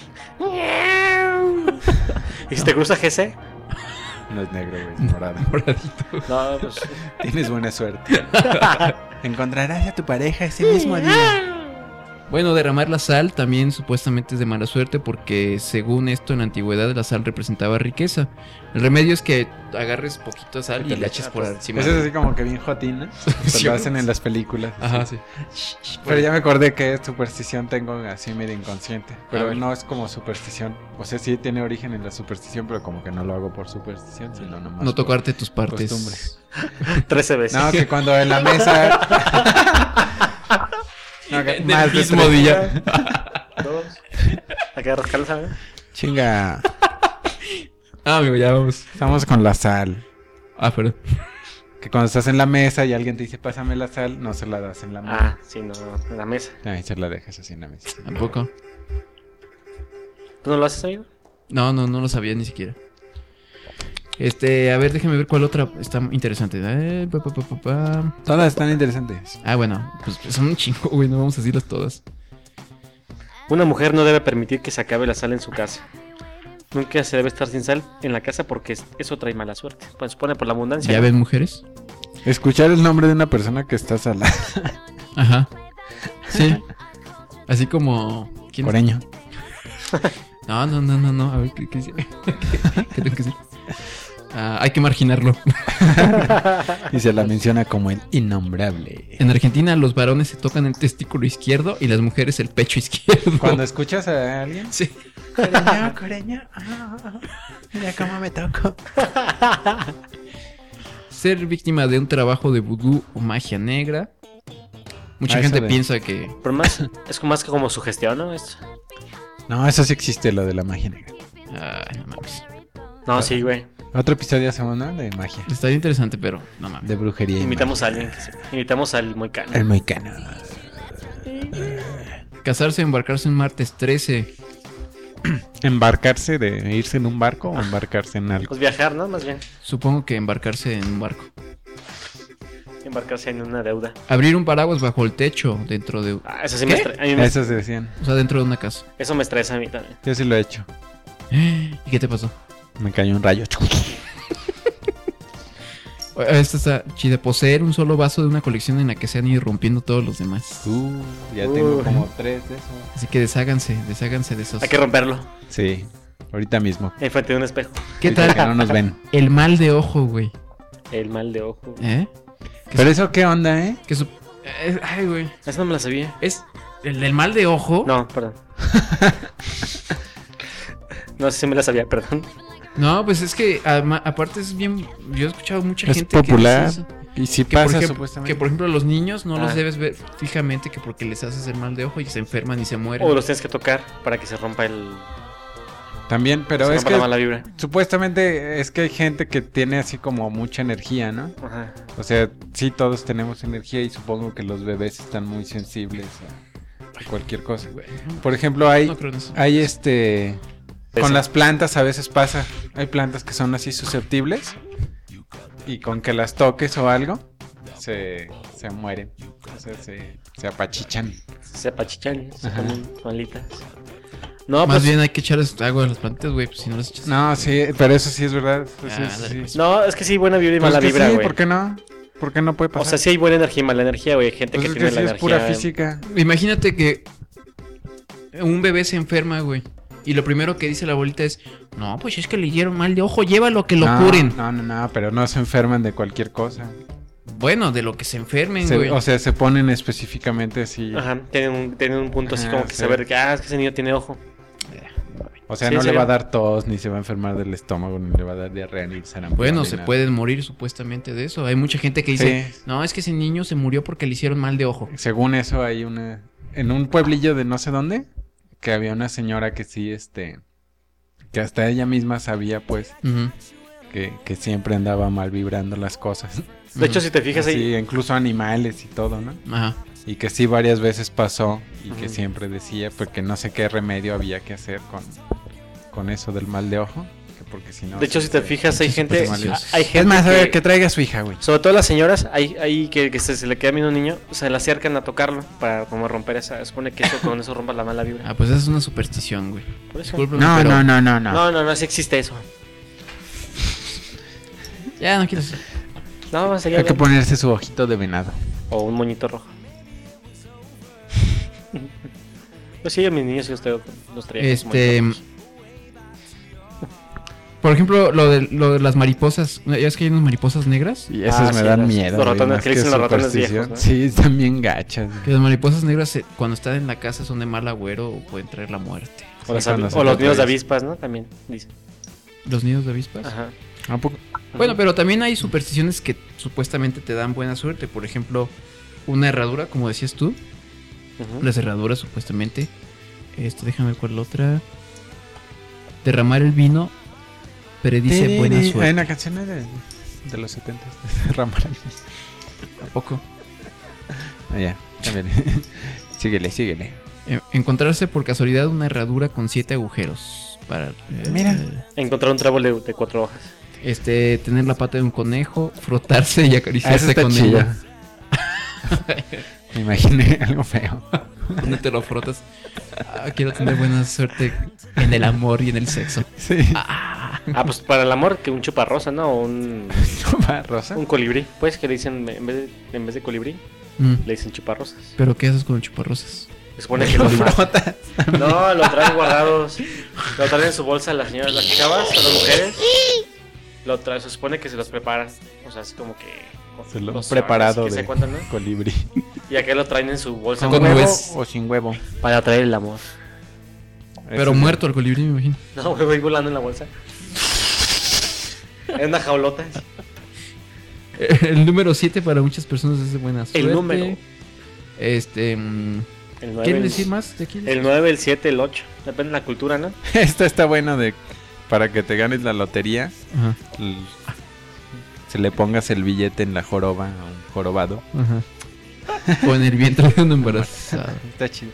¿Y si te cruza GC? No es negro, güey, es morado. Moradito. No, pues. Tienes buena suerte. Encontrarás a tu pareja ese mismo día. Bueno, derramar la sal también supuestamente es de mala suerte porque según esto en la antigüedad la sal representaba riqueza. El remedio es que agarres poquito de sal y le eches por encima. Eso es así como que bien jotín, ¿no? Se lo hacen en las películas. Ajá, sí. Pero ya me acordé que superstición tengo así medio inconsciente. A Pero ver. no es como superstición. O sea, sí tiene origen en la superstición, pero como que no lo hago por superstición, sino nomás No por tocarte tus partes. costumbre. 13 veces. No, que cuando en la mesa... No, que Del más de mismo 3. día. Todos. Hay que rascarla, ¿sabes? Chinga. Amigo, ya vamos. Estamos con la sal. Perdón. Que cuando estás en la mesa y alguien te dice pásame la sal, no se la das en la mesa. Sí, no, en la mesa. Ay, se la dejas así en la mesa. Tampoco. ¿Tú no lo haces, amigo? No lo sabía ni siquiera. A ver, déjame ver cuál otra está interesante. Todas están interesantes. Bueno, pues son un chingo, güey. No vamos a decirlas todas. Una mujer no debe permitir que se acabe la sal en su casa. Nunca se debe estar sin sal en la casa porque eso trae mala suerte. Pues se pone por la abundancia. ¿Ya ¿no? ven, mujeres? Escuchar el nombre de una persona que está salada. Ajá. Sí. Así como... ¿Quién es? Coreño. No. A ver, ¿qué dice? ¿Qué tengo que decir? Hay que marginarlo. Y se la menciona como el innombrable. En Argentina los varones se tocan el testículo izquierdo y las mujeres el pecho izquierdo. Cuando escuchas a alguien, Sí. coreño, mira cómo me toco. Ser víctima de un trabajo de vudú o magia negra. Mucha gente eso de- piensa que... Pero más, es más que como sugestión, ¿no? Esto. No, eso sí existe, lo de la magia negra. Ay, no mames. No, sí, güey. Otro episodio hacemos, ¿no? De magia. Estaría interesante, pero no mames. De brujería. y Invitamos a magia. alguien. Invitamos al Moicano. El moicano. Casarse o embarcarse un martes 13. ¿Embarcarse de irse en un barco o embarcarse en algo? Pues viajar, ¿no? Más bien. Supongo que embarcarse en un barco. Embarcarse en una deuda. Abrir un paraguas bajo el techo dentro de... Eso sí ¿Qué? me estresa. A mí Eso se decían. O sea, dentro de una casa. eso me estresa a mí también. Yo sí lo he hecho. ¿Y qué te pasó? Me cayó un rayo. Esta está chida. Poseer un solo vaso de una colección en la que se han ido rompiendo todos los demás. Ya tengo como 3 de esos. Así que desháganse de esos. Hay que romperlo. Sí, ahorita mismo. Enfrente de un espejo. ¿Qué Ahorita tal? que no nos ven. El mal de ojo, güey. El mal de ojo. ¿Eh? Pero eso qué onda, ¿eh? Que su... ay, güey. Esa no me la sabía. Es el del mal de ojo. No, perdón. No sé si me la sabía, perdón. No, pues es que aparte es bien... Yo he escuchado mucha Es gente popular. que dice eso. Y sí Que por, pasa, ejemplo, supuestamente. que por ejemplo a los niños no los Ah. debes ver fijamente que porque les haces el mal de ojo y se enferman y se mueren. O los tienes que tocar para que se rompa el... También, pero se es rompa que la mala vibra. supuestamente es que hay gente que tiene así como mucha energía, ¿no? Ajá. O sea, sí todos tenemos energía y supongo que los bebés están muy sensibles a cualquier cosa. Güey, Por ejemplo, hay no creo en eso. con las plantas a veces pasa. Hay plantas que son así susceptibles y con que las toques o algo se mueren. O sea, se apachichan. Se apachichan, se Ajá. ponen malitas. No, Más pues... bien hay que echarles agua a las plantas, güey, pues si no les echas... No, sí, pero eso sí es verdad. Eso sí, Ah, sí, dale, sí. pues. No, es que sí, buena vibra y Pues mala que vibra, sí, güey. ¿por qué no? ¿Por qué no puede O pasar? sea, sí hay buena energía y mala energía, güey. Hay gente Pues que es tiene que la sí es energía... pura física. Imagínate que un bebé se enferma, güey. Y lo primero que dice la abuelita es, no, pues es que le dieron mal de ojo, llévalo a que lo No, curen. No, pero no se enferman de cualquier cosa. Bueno, de lo que se enfermen, güey. O sea, se ponen específicamente así. Ajá, tienen un punto así Ajá, como que sí. saber que, es que ese niño tiene ojo. O sea, Sí, no en le serio. va a dar tos, ni se va a enfermar del estómago, ni le va a dar diarrea, ni sarampión. Bueno, ni se nada. pueden morir supuestamente de eso. Hay mucha gente que dice, Sí. no, es que ese niño se murió porque le hicieron mal de ojo. Según eso, hay una... En un pueblillo de no sé dónde, que había una señora que sí, que hasta ella misma sabía, pues, Ujú. que siempre andaba mal vibrando las cosas. De hecho, si te fijas Sí, ahí... incluso animales y todo, ¿no? Ajá. Y que sí varias veces pasó y que Ujú. siempre decía porque no sé qué remedio había que hacer con eso del mal de ojo, que porque si no... De hecho, si te fijas, hay gente... maliciosos. Hay gente Es más, a ver, que... que traiga a su hija, güey. Sobre todo las señoras, hay que se le queda viendo un niño, se le acercan a tocarlo para como romper esa... Supone que eso con eso rompa la mala vibra. Ah, pues esa es una superstición, güey. Por eso. Discúlpeme, No, pero No, sí existe eso. ya no quiero... No, sería Hay que bien. ponerse su ojito de venado. O un moñito rojo. Pues sí, a mis niños sí los traía con su Este... moñito rojo. Por ejemplo, lo de las mariposas. ¿Ya es que hay unas mariposas negras? Y esos me sí, dan los miedo. ratones, güey, más que le dicen los ratones superstición. viejos, ¿no? Sí, están bien gachas. güey. Que las mariposas negras cuando están en la casa son de mal agüero o pueden traer la muerte. O, las Sí, cuando se o los te nidos de traes. avispas, ¿no? También, dicen. Los nidos de avispas. Ajá. ¿A poco? Bueno, pero también hay supersticiones que supuestamente te dan buena suerte. Por ejemplo, una herradura, como decías tú. Ujú. Las herraduras, supuestamente. Déjame ver cuál es la otra. Derramar el vino predice buena Hay suerte. una canción de los 70 de Ramón. ¿A poco? Ah, ya, también. síguele. Encontrarse por casualidad una herradura con 7 agujeros. Para, Mira. Encontrar un trébol de 4 hojas. Tener la pata de un conejo, frotarse y Ah, eso acariciarse está con chido. ella. Me imaginé algo feo. ¿Dónde te lo frotas? Quiero tener buena suerte en el amor y en el sexo. Sí. Pues para el amor, que un chuparrosa, ¿no? O un Rosa. colibrí. Pues que le dicen, en vez de colibrí, le dicen chuparrosas. ¿Pero qué haces con el chuparrosas? Se supone que los No, lo traen guardados. Lo traen en su bolsa las señoras, las chavas, las mujeres. Se supone que se los preparan. O sea, así como que. Se lo los preparado que se de cuentan, ¿no? colibrí. Y acá lo traen en su bolsa Con huevo nuez. O sin huevo. para traer el amor. Pero muerto el colibrí, me imagino. No, güey, voy volando en la bolsa. Es una jaulota. El número 7 para muchas personas es de buena suerte. El número. El 9, ¿quieren decir más de aquí? El 9, el 7, el 8. Depende de la cultura, ¿no? Esta está buena para que te ganes la lotería. Ajá, Se le pongas el billete en la joroba a un jorobado. ajá. O en el vientre de un embarazado. Está chido.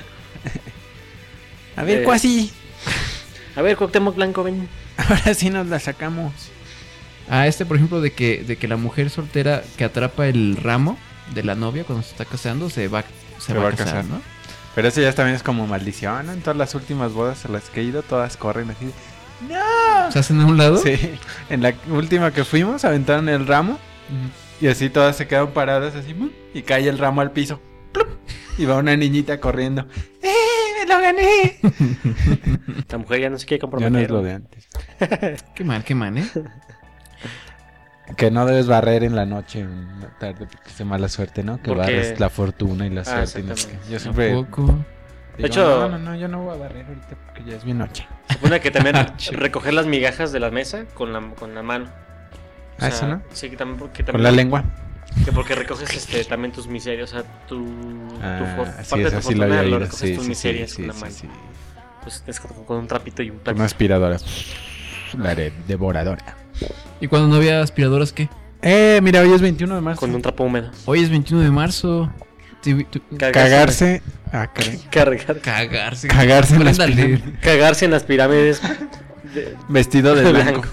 A ver, Eh, Cuasi. A ver, Cuauhtémoc Blanco, ven. Ahora sí nos la sacamos. Por ejemplo, de que la mujer soltera que atrapa el ramo de la novia cuando se está casando se va a casar, ¿no? Pero eso ya también es como maldición, ¿no? En todas las últimas bodas a las que he ido, todas corren así. de, ¿Se hacen a un lado? Sí. En la última que fuimos, aventaron el ramo. Y así todas se quedan paradas así. ¡pum! Y cae el ramo al piso. ¡plup! Y va una niñita corriendo. ¡Me lo gané! La mujer ya no se quiere Ya comprometer. no es lo de antes. Qué mal, ¿eh? Que no debes barrer en la noche, en la tarde, porque es de mala suerte, ¿no? Que ¿Por qué? barres la fortuna y la suerte. Y no sé qué. exactamente. Yo siempre Tampoco. digo, De hecho- no, yo no voy a barrer ahorita porque ya es bien noche. Se supone que también recoger las migajas de la mesa con la mano. O Ah, ¿eso no? Sí, que también porque Con también, la lengua. que porque recoges también tus miserias, o sea, tu Sí, parte de eso tu sí lo había fortuna lo oído. recoges Sí, tus sí, miserias sí, con la sí, mano. sí. Pues es como con un trapito y un Con plato. una aspiradora. La devoradora. ¿Y cuando no había aspiradoras qué? Mira, hoy es 21 de marzo. Con un trapo húmedo. Hoy es 21 de marzo. Cagarse. Ah, caray. Cagarse. Cagarse en las Aprenda a leer. Cagarse en las pirámides. Vestido de blanco.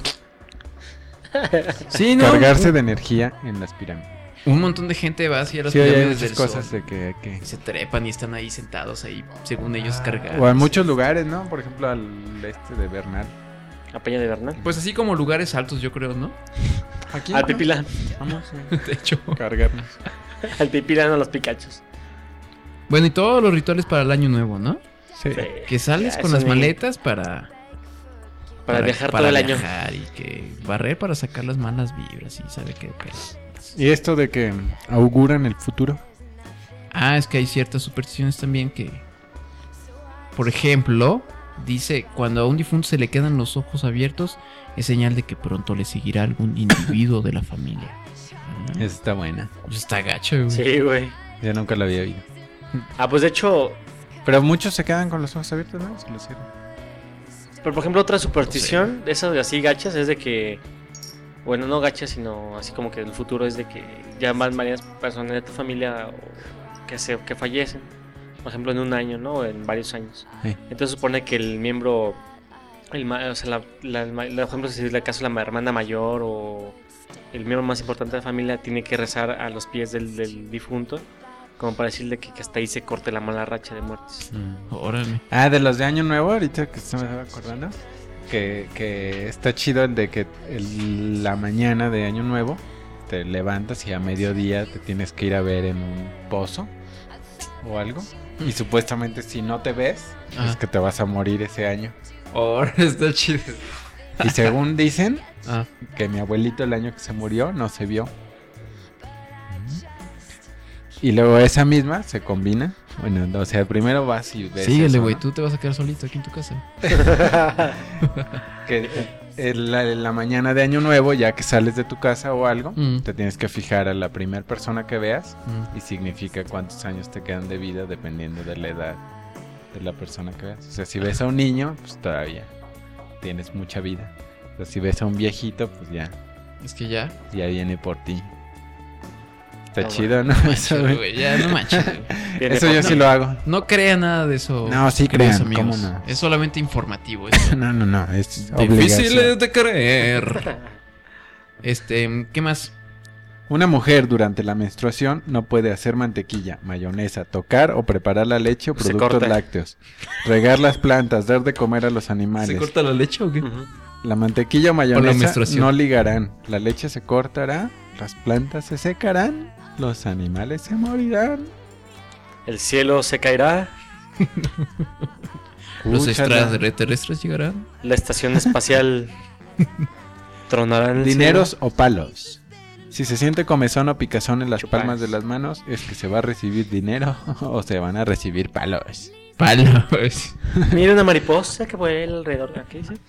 Sí, ¿no? Cargarse de energía en las pirámides. Un montón de gente va hacia las Sí, hay pirámides muchas del cosas Sol. de que... Y se trepan y están ahí sentados ahí, según ellos cargados. O en muchos lugares, ¿no? Por ejemplo, al este de Bernal. A Peña de Bernal. Pues así como lugares altos, yo creo, ¿no? Aquí. Al Pipila. Vamos De hecho. a cargarnos. Al Pipila, no a los Picachos. Bueno, y todos los rituales para el año nuevo, ¿no? Sí. Sí. Que sales Ya, con eso las ni- maletas para viajar todo el año. viajar y que barrer para sacar las malas vibras y sabe qué pedo. Y esto de que auguran el futuro. Ah, es que hay ciertas supersticiones también que, por ejemplo, dice, cuando a un difunto se le quedan los ojos abiertos, es señal de que pronto le seguirá algún individuo de la familia. Esa está buena. Pues está gacho, güey. Sí, güey. Yo nunca la había oído. Ah, pues de hecho, Pero muchos se quedan con los ojos abiertos, ¿no? Se los cierran. pero por ejemplo, otra superstición de esas de así gachas es de que, bueno, no gachas, sino así como que el futuro es de que ya van varias personas de tu familia o que fallecen, por ejemplo, en un año, ¿no? O en varios años. Sí. Entonces supone que el miembro, o sea, por ejemplo, si es el caso de la hermana mayor o el miembro más importante de la familia tiene que rezar a los pies del difunto, como para decirle que hasta ahí se corte la mala racha de muertes. Órale. Ah, de los de Año Nuevo, ahorita que se me estaba acordando. Que está chido el de que la mañana de Año Nuevo te levantas y a mediodía te tienes que ir a ver en un pozo o algo. Y supuestamente si no te ves, es Ajá. que te vas a morir ese año. Ahora está chido. Y según dicen, Ah, que mi abuelito el año que se murió no se vio. Y luego esa misma se combina. Bueno, o sea, primero vas y ves. síguele, eso, güey. ¿no? Tú te vas a quedar solito aquí en tu casa. Que la mañana de Año Nuevo, ya que sales de tu casa o algo, Mm. te tienes que fijar a la primera persona que veas Mm. y significa cuántos años te quedan de vida dependiendo de la edad de la persona que veas. O sea, si ves a un niño, pues todavía tienes mucha vida. Pero si ves a un viejito, pues ya Es que ya. viene por ti. Está No, chido, ¿no? Eso, Manches, güey. güey, ya no manches. güey. Viene Eso por- yo sí lo hago. No crea nada de eso. No, sí queridos crean, amigos. ¿cómo no? Es solamente informativo. Esto. No, es Difícil obligación. de creer. ¿Qué más? Una mujer durante la menstruación no puede hacer mantequilla, mayonesa, tocar o preparar la leche o Se productos corta. lácteos, regar las plantas, dar de comer a los animales. ¿Se corta la leche o qué? Ujú. La mantequilla o la mayonesa menstruación. no ligarán, la leche se cortará, las plantas se secarán, los animales se morirán. El cielo se caerá, Los Úchala. extraterrestres llegarán. la estación espacial tronará en el Dineros o palos. Si se siente comezón o picazón en las Chupas. palmas de las manos, es que se va a recibir dinero o se van a recibir palos. Palos. cielo. Mira una mariposa que vuela alrededor. ¿Qué dice?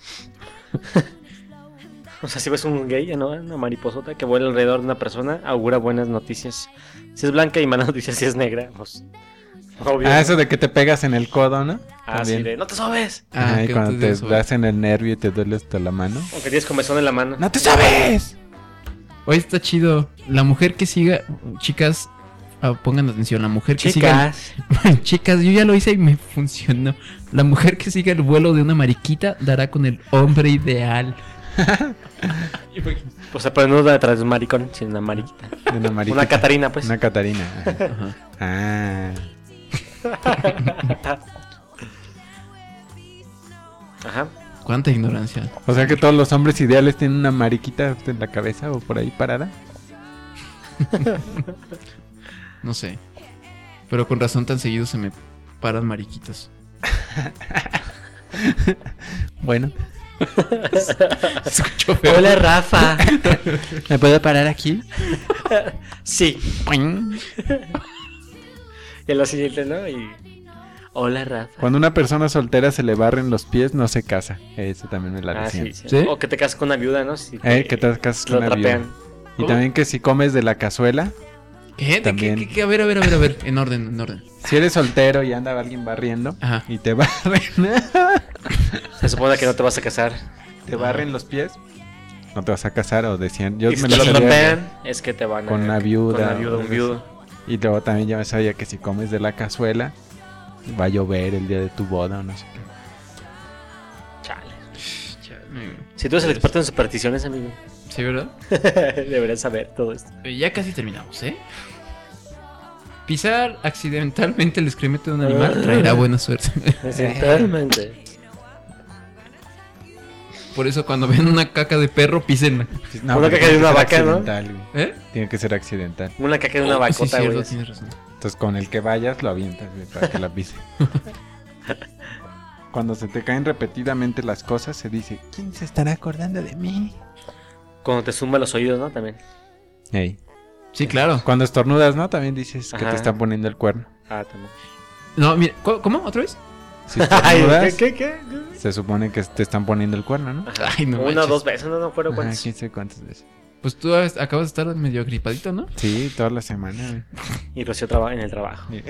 O sea, si ves un gay, ¿no? Una mariposota que vuela alrededor de una persona, augura buenas noticias. Si es blanca y malas noticias, si es negra, pues. Obvio. Ah, eso de que te pegas en el codo, ¿no? Ah, sí, de no te sobes. Ajá, y que cuando no te eso, das en el nervio y te duele hasta la mano. Aunque tienes comezón en la mano. ¡No te sabes! Oye, está chido. La mujer que siga. Chicas, pongan atención. La mujer que Chicas. siga. Chicas, yo ya lo hice y me funcionó. La mujer que siga el vuelo de una mariquita dará con el hombre ideal. Pues pero no detrás de un maricón, sino una mariquita. De una mariquita. Una Catarina, pues. Una Catarina. ajá. Ajá. Ah. Ajá. Cuánta ignorancia. O sea que todos los hombres ideales tienen una mariquita en la cabeza o por ahí parada. No sé. Pero con razón tan seguido se me paran mariquitas. Bueno. Escucho feo. Hola, Rafa. ¿Me puedo parar aquí? Sí. Y lo siguiente, ¿no? Y... Hola, Rafa. Cuando una persona soltera se le barren los pies, no se casa. Eso también me la Ah, decían. sí, sí. ¿Sí? O que te casas con una viuda, ¿no? Si Que te casas lo con una viuda. trapean. Y ¿Cómo? también que si comes de la cazuela, ¿Qué? ¿De También. qué? A ver. En orden. si eres soltero y anda alguien barriendo Ajá. y te barren, Se supone que no te vas a casar. te barren los pies, no te vas a casar. O decían, yo Y si me te lo lo sabía. trapean, es que te van a... Con una viuda, Con una viuda, o un algo viudo. Y luego también ya me sabía que si comes de la cazuela, va a llover el día de tu boda o no sé qué. Chale. Si tú eres el experto en supersticiones, amigo, Sí, ¿verdad? deberías saber todo esto. Ya casi terminamos, ¿eh? Pisar accidentalmente el excremento de un animal traerá buena suerte. Accidentalmente. Por eso cuando ven una caca de perro, písenla. No, Una pero caca de tiene que una ser vaca, ¿no? accidental, güey. ¿Eh? Tiene que ser accidental. Una caca de una Sí, vacota, cierto, güey. tienes razón. Entonces con el que vayas lo avientas, güey, para que la pise. Cuando se te caen repetidamente las cosas, se dice, ¿quién se estará acordando de mí? Cuando te zumba los oídos, ¿no? También. Ey. Sí, claro. Cuando estornudas, ¿no? También dices que Ajá. te están poniendo el cuerno. Ah, también. No, mira, ¿cómo? ¿Otra vez? Si estornudas, ¿Qué? se supone que te están poniendo el cuerno, ¿no? Ajá. Ay, no Una o manches. dos veces, no fueron Ajá, cuántos. quién sabe cuántas veces. Pues tú acabas de estar medio gripadito, ¿no? Sí, toda la semana, Y Rocío trabaja en el trabajo. güey.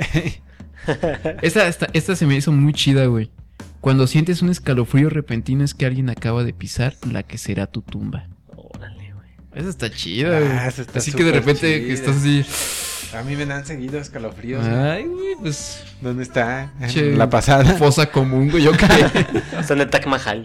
Esta se me hizo muy chida, güey. Cuando sientes un escalofrío repentino es que alguien acaba de pisar la que será tu tumba. Órale, güey. Esa está chida, güey. esa está Así que de súper repente chida. que estás así. A mí me dan seguido escalofríos. güey. Ay, güey, pues. ¿Dónde está? Che, La pasada. Fosa común, güey, yo creo. Está en el Taj Mahal.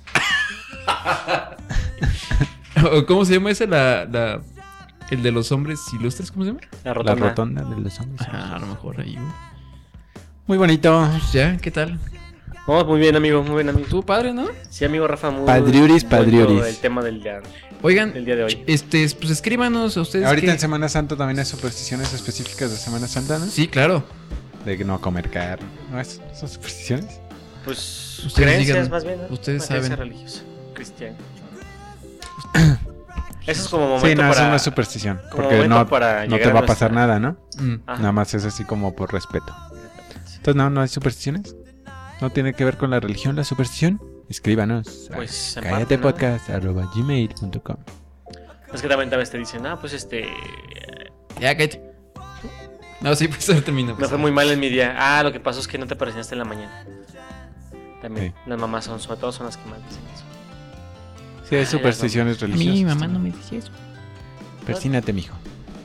¿O ¿Cómo se llama ese? El de los hombres ilustres, ¿cómo se llama? La La rotonda. rotonda de los hombres. Ajá, a lo mejor ahí, güey. Muy bonito. Pues ya, ¿qué tal? Oh, muy bien, amigo, muy bien, amigo. Estuvo padre, ¿no? Sí, amigo Rafa, muy Padriuris, bonito padriuris. el tema del día Oigan, de hoy. pues escríbanos a ustedes. Ahorita qué- en Semana Santa también hay supersticiones específicas de Semana Santa, ¿no? Sí, claro. De no comer carne. ¿No es? ¿Son supersticiones? Pues Ustedes creencias digan, más bien, ¿no? ustedes Una creencia saben. religiosa, cristiana. Eso es como momento Sí, no, para... eso no es superstición. como Porque momento no, para no te llegar va a a pasar nuestra- nada, ¿no? Mm. Ajá. Nada más es así como por respeto. Entonces, no hay supersticiones. No tiene que ver con la religión, la superstición. Escríbanos. Pues, a en parte, ¿no? callatepodcast@gmail.com. Es que también te dicen, pues Ya, cállate. No, sí, pues ahora termina. me fue muy mal en mi día. Ah, lo que pasó es que no te apareciste en la mañana. También, Sí. las mamás sobre todo son las que más dicen eso. Sí, hay Ay, supersticiones religiosas. Mi mamá no me dice eso. Persínate, mijo.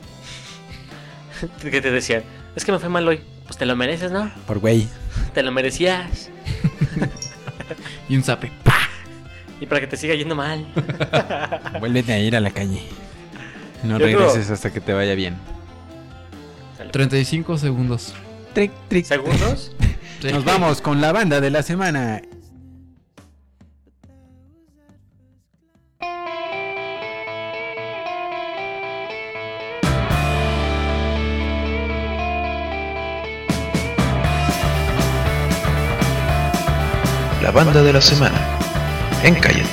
¿Qué te decían? Es que me fue mal hoy. Pues te lo mereces, ¿no? Por güey. Te lo merecías. Y un zape. Y para que te siga yendo mal. Vuélvete a ir a la calle. No Yo creo- regreses hasta que te vaya bien. 35 segundos. Trick, trick. ¿Segundos? Sí. Nos vamos con la banda de la semana. La banda de la semana en Cállate.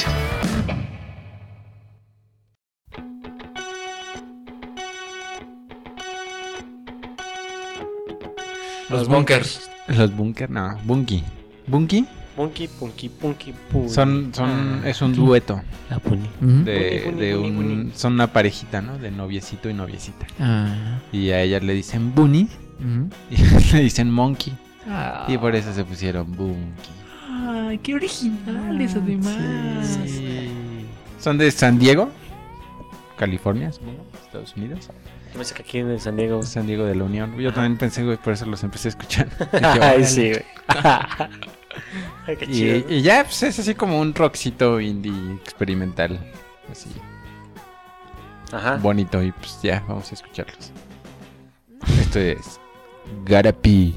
Los bunkers. Los Bunker, no. Bunky. ¿Bunky? Punky, punky, punky, punky. Es un dueto. La puni. Ujú. De un. Son una parejita, ¿no? De noviecito y noviecita. Ah. Y a ellas le dicen Bunny Ujú. y le dicen Monkey. Ah. Y por eso se pusieron Bunky. Ay, qué originales además. Sí. Son de San Diego, California, supongo, Estados Unidos. Yo pensé que aquí en San Diego. San Diego de la Unión. Yo también pensé, güey, por eso los empecé a escuchar. Dije, Ay, órale. sí, güey. Ay, qué chido. Y ya, pues es así como un rockcito indie experimental. Así, Ajá. bonito. Y pues ya, vamos a escucharlos. Esto es Gotta Pee.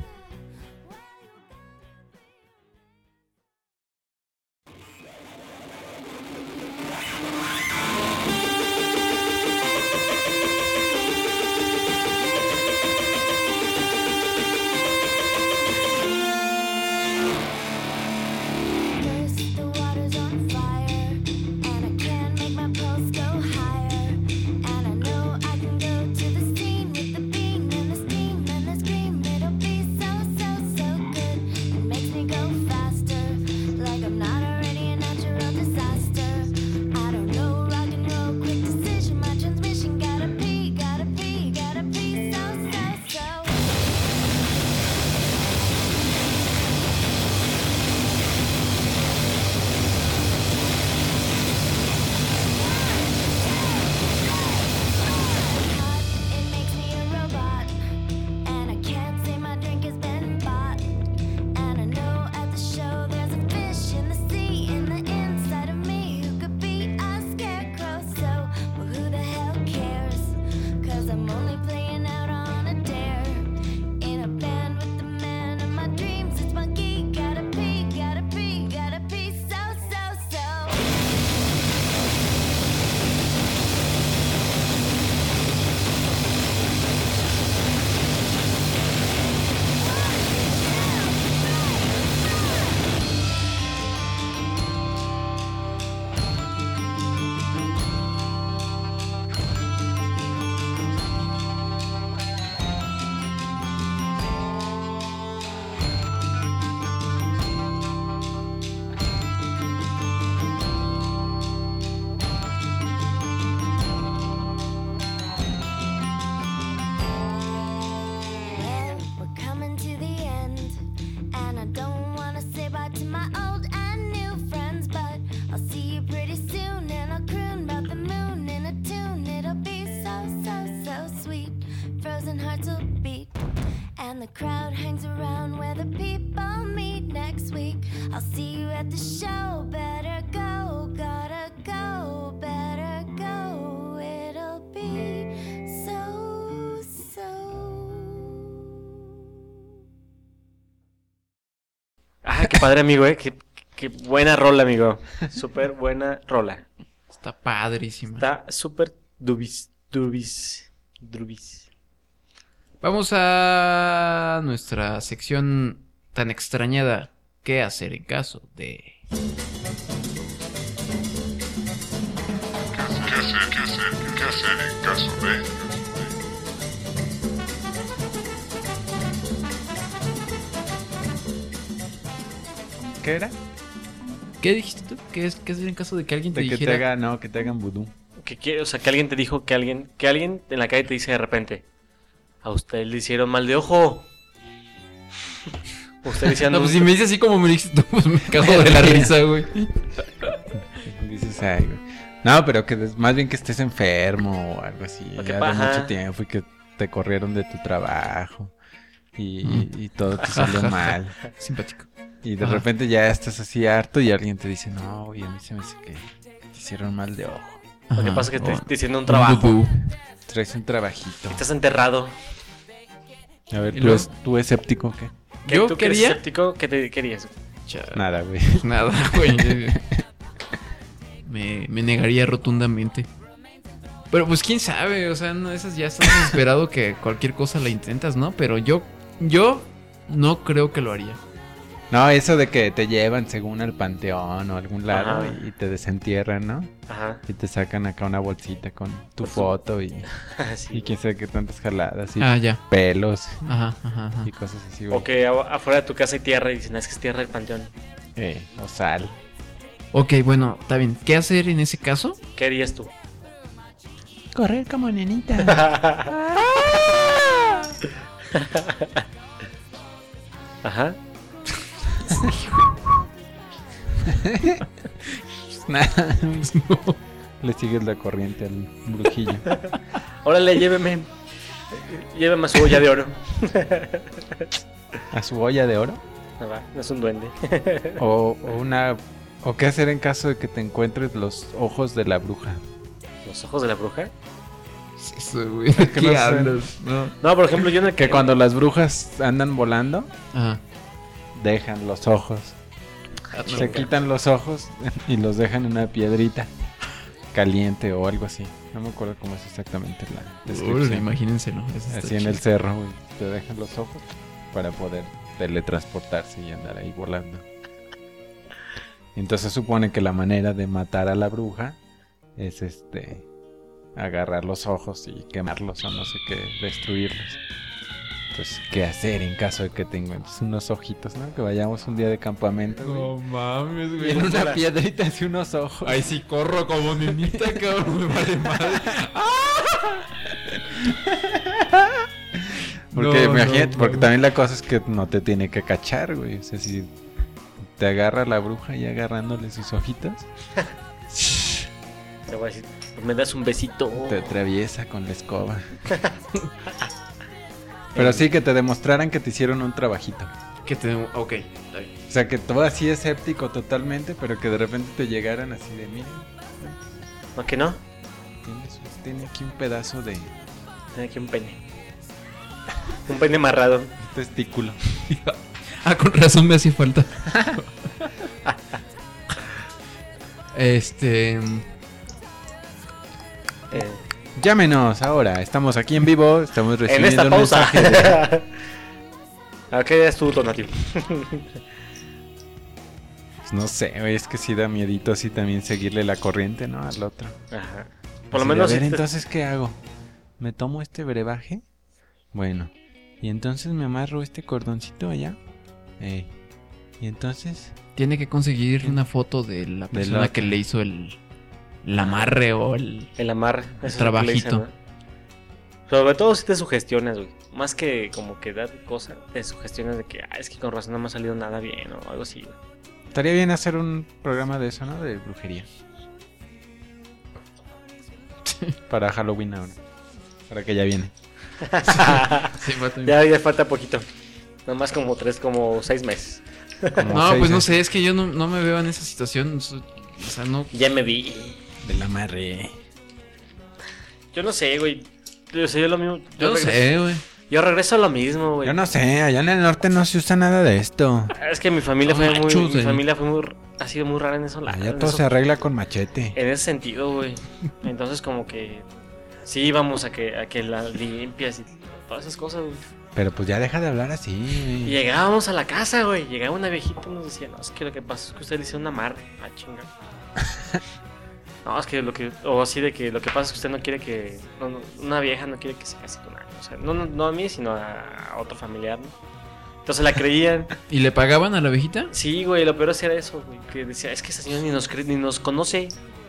First the water's on fire. I'll see you at the show. Better go, gotta go, better go. It'll be so, so. Ah, qué padre, amigo, qué buena rola, amigo. Súper buena rola. Está padrísima. Está súper dubis. Vamos a nuestra sección tan extrañada. ¿Qué hacer en caso de...? ¿Qué hacer en caso de? ¿Qué era? ¿Qué dijiste tú? ¿Qué hacer en caso de que alguien te De que dijera? que te hagan vudú. O sea, que alguien te dijo que alguien en la calle te dice de repente, a usted le hicieron mal de ojo. Usted diciendo... No, pues si me dices así como me dijiste tú, pues me cago de la risa, güey. Dices, ay, güey. No, pero que más bien que estés enfermo o algo así. Lo que Ya de pasa. mucho tiempo y que te corrieron de tu trabajo. Y todo te salió mal. Simpático. Y de Ajá. repente ya estás así harto y alguien te dice, no, güey, a mí se me hace que te hicieron mal de ojo. Lo que Ajá. pasa es que te O- estoy diciendo un trabajo. vudú. Traes un trabajito. Estás enterrado. A ver, ¿Y ¿tú, luego? ¿tú escéptico o qué? Yo ¿Tú que eres quería... escéptico? ¿Qué te querías? Nada, güey. Nada, güey. Me negaría rotundamente. Pero pues quién sabe, o sea, no, esas ya están desesperado que cualquier cosa la intentas, ¿no? Pero yo no creo que lo haría. No, eso de que te llevan según al panteón o a algún lado Ajá. y te desentierran, ¿no? Ajá. Y te sacan acá una bolsita con tu Por su- foto y Sí. quién sabe qué tantas jaladas y Ah, ya. pelos Ajá, ajá, ajá. y cosas así, güey. O que afuera de tu casa hay tierra y dicen, es que es tierra del panteón. O sal. Ok, bueno, está bien. ¿Qué hacer en ese caso? ¿Qué harías tú? Correr como nenita. Ajá. Nada. Le sigues la corriente al brujillo. Órale, lléveme. Lléveme a su olla de oro. ¿A su olla de oro? No va, no es un duende. ¿O qué hacer en caso de que te encuentres los ojos de la bruja? ¿Los ojos de la bruja? Eso, güey. que ¿Qué no sé. hablas? No. No, por ejemplo, yo en el Que cuando las brujas andan volando, Ajá. dejan los ojos. Ah, no. Se quitan los ojos y los dejan en una piedrita caliente o algo así. No me acuerdo cómo es exactamente la Órale, descripción. imagínenselo. Eso está Así en chido. el cerro, güey. Te dejan los ojos para poder teletransportarse y andar ahí volando. Entonces supone que la manera de matar a la bruja es agarrar los ojos y quemarlos o no sé qué, destruirlos. Entonces, ¿qué hacer en caso de que te encuentres unos ojitos, no? Que vayamos un día de campamento, güey. No mames, Y güey. en una piedrita así unos ojos. Ahí sí corro como nenita, cabrón. Me vale madre. Porque No, imagínate, no, porque no. también la cosa es que no te tiene que cachar, güey. O sea, si te agarra la bruja y agarrándole sus ojitos, Te voy a decir, pues me das un besito. te atraviesa con la escoba. Pero sí que te demostraran que te hicieron un trabajito. Que te... Ok, está bien. O sea, que todo así escéptico totalmente, pero que de repente te llegaran así de, miren, ¿No que no? tiene aquí un pedazo de Tiene aquí un pene. Un pene amarrado. testículo. Ah, con razón me hacía falta. Llámenos ahora, estamos aquí en vivo, estamos En recibiendo esta un pausa. mensaje de- ¿A qué es tu donativo? Pues no sé, güey, es que sí da miedito así también seguirle la corriente, ¿no? Al otro. Ajá. Por lo Así de, menos. a ver, este- entonces, ¿qué hago? ¿Me tomo este brebaje? Bueno. ¿Y entonces me amarro este cordoncito allá? ¿Y entonces? Tiene que conseguir una foto de la persona otro. que le hizo el amarre o el... El amarre. eso es lo que trabajito. le dicen, ¿no? Sobre todo si te sugestionas, güey. Más que como que dar cosa, te sugestionas de que, es que con razón no me ha salido nada bien o algo así, güey. Estaría bien hacer un programa de eso, ¿no? De brujería. Para Halloween ahora. Para que ya viene. Sí, Ya falta poquito. Nada más como 6 meses. Como No, 6 pues no años. sé, es que yo no me veo en esa situación. O sea, no. Ya me vi. De la amarré. Yo no sé, güey. Yo sé lo mismo. Yo no sé, güey. Yo regreso a lo mismo, güey. Yo no sé, allá en el norte no se usa nada de esto. Es que mi familia Son fue muy. machos, Mi güey. familia fue muy. Ha sido muy rara en eso. Allá en todo eso- se arregla con machete. En ese sentido, güey. Entonces, como que. Sí, íbamos a que la limpias y todas esas cosas, güey. Pero pues ya deja de hablar así, Y güey. llegábamos a la casa, güey. Llegaba una viejita y nos decía, no, es que lo que pasa es que usted le hizo un amarre. Ah, chinga. No, es que lo que. O así de que lo que pasa es que usted no quiere que. Una vieja no quiere que se case con alguien. O sea, no a mí, sino a otro familiar, ¿no? Entonces la creían. ¿Y le pagaban a la viejita? Sí, güey, lo peor era eso, güey. Que decía, es que esa señora ni nos conoce.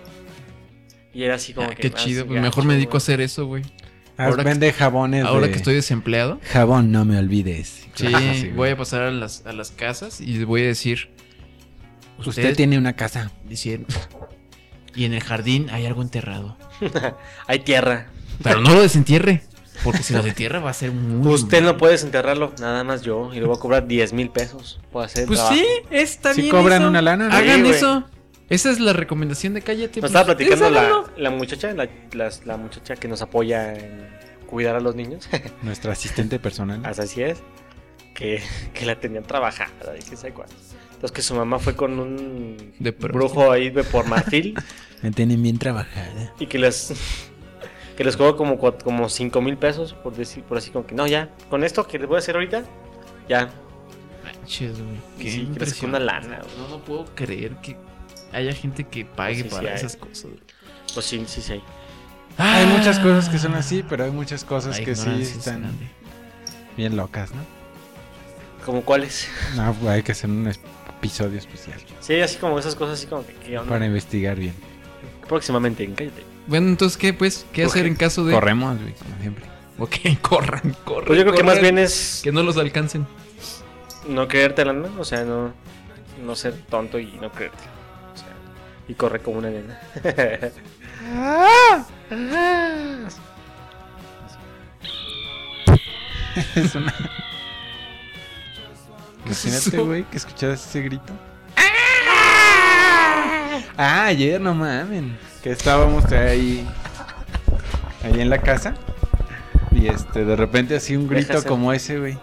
Y era así como Ah, que. qué más chido. Pues gacho, mejor me dedico a güey. hacer eso, güey. Ahora vende jabones Ahora de... que estoy desempleado. Jabón, no me olvides. Sí, Así, güey. voy a pasar a las casas y les voy a decir. Usted tiene una casa. Dicen. Y en el jardín hay algo enterrado. Hay tierra. Pero no lo desentierre. Porque si lo desentierra va a ser muy. Usted no puede desenterrarlo, nada más yo. Y le voy a cobrar 10,000 pesos por hacer el Pues trabajo. sí, está Sí bien. cobran eso. una lana, ¿no? Hagan Sí, güey. eso. Esa es la recomendación de Cállate. Nos pues, estaba platicando háganlo. la muchacha, la muchacha que nos apoya en cuidar a los niños. Nuestra asistente personal. Así es. Que la tenían trabajada y qué sé cuánto. Entonces que su mamá fue con un De pro- brujo ahí de por marfil Me tienen bien trabajada. y que les cobró como 5,000 pesos por decir, por así como que no, ya, con esto que les voy a hacer ahorita, ya. Manches, güey. Y Qué sí, que les sacó una impresionante. lana, güey. No puedo creer que haya gente que pague Pues sí, sí para hay. esas cosas. güey. Pues sí, sí, sí. Hay muchas cosas que son así, pero hay muchas cosas La que sí ignorancia es están grande. bien locas, ¿no? ¿Como cuáles? No, pues hay que hacer un episodio especial Sí, así como esas cosas así como que ¿qué onda? para investigar bien. Próximamente en Cállate. Bueno, entonces, ¿qué, pues? ¿Qué hacer en caso de...? Corremos, güey, como siempre. Ok, corran. Pues yo creo que más bien es Que no los alcancen. no creértela, ¿no? O sea, no ser tonto y no creértela. O sea, y corre como una nena. Es una... Imagínate, güey, que escucharas ese grito. Ah, ayer, no mamen. Que estábamos ahí en la casa. Y de repente así un grito Déjase. como ese, güey.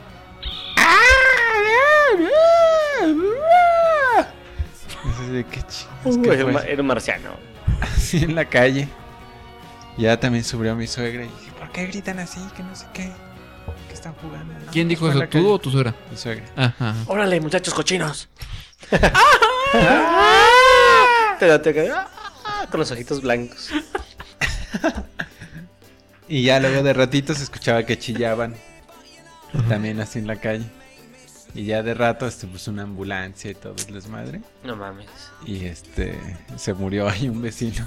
No sé de qué chingas que fue. Era un marciano. Así en la calle. Ya también subió mi suegra y dije, ¿por qué gritan así? Que no sé qué. ¿Qué están jugando? No, ¿Quién dijo fue en eso? la ¿Tú calle. o tu suegra? Mi suegra. Ajá. ¡Órale, muchachos cochinos! Con los ojitos blancos. Y ya luego de ratito se escuchaba que chillaban. También así en la calle. Y ya de rato puso una ambulancia y todo el desmadre. No mames. Y se murió ahí un vecino.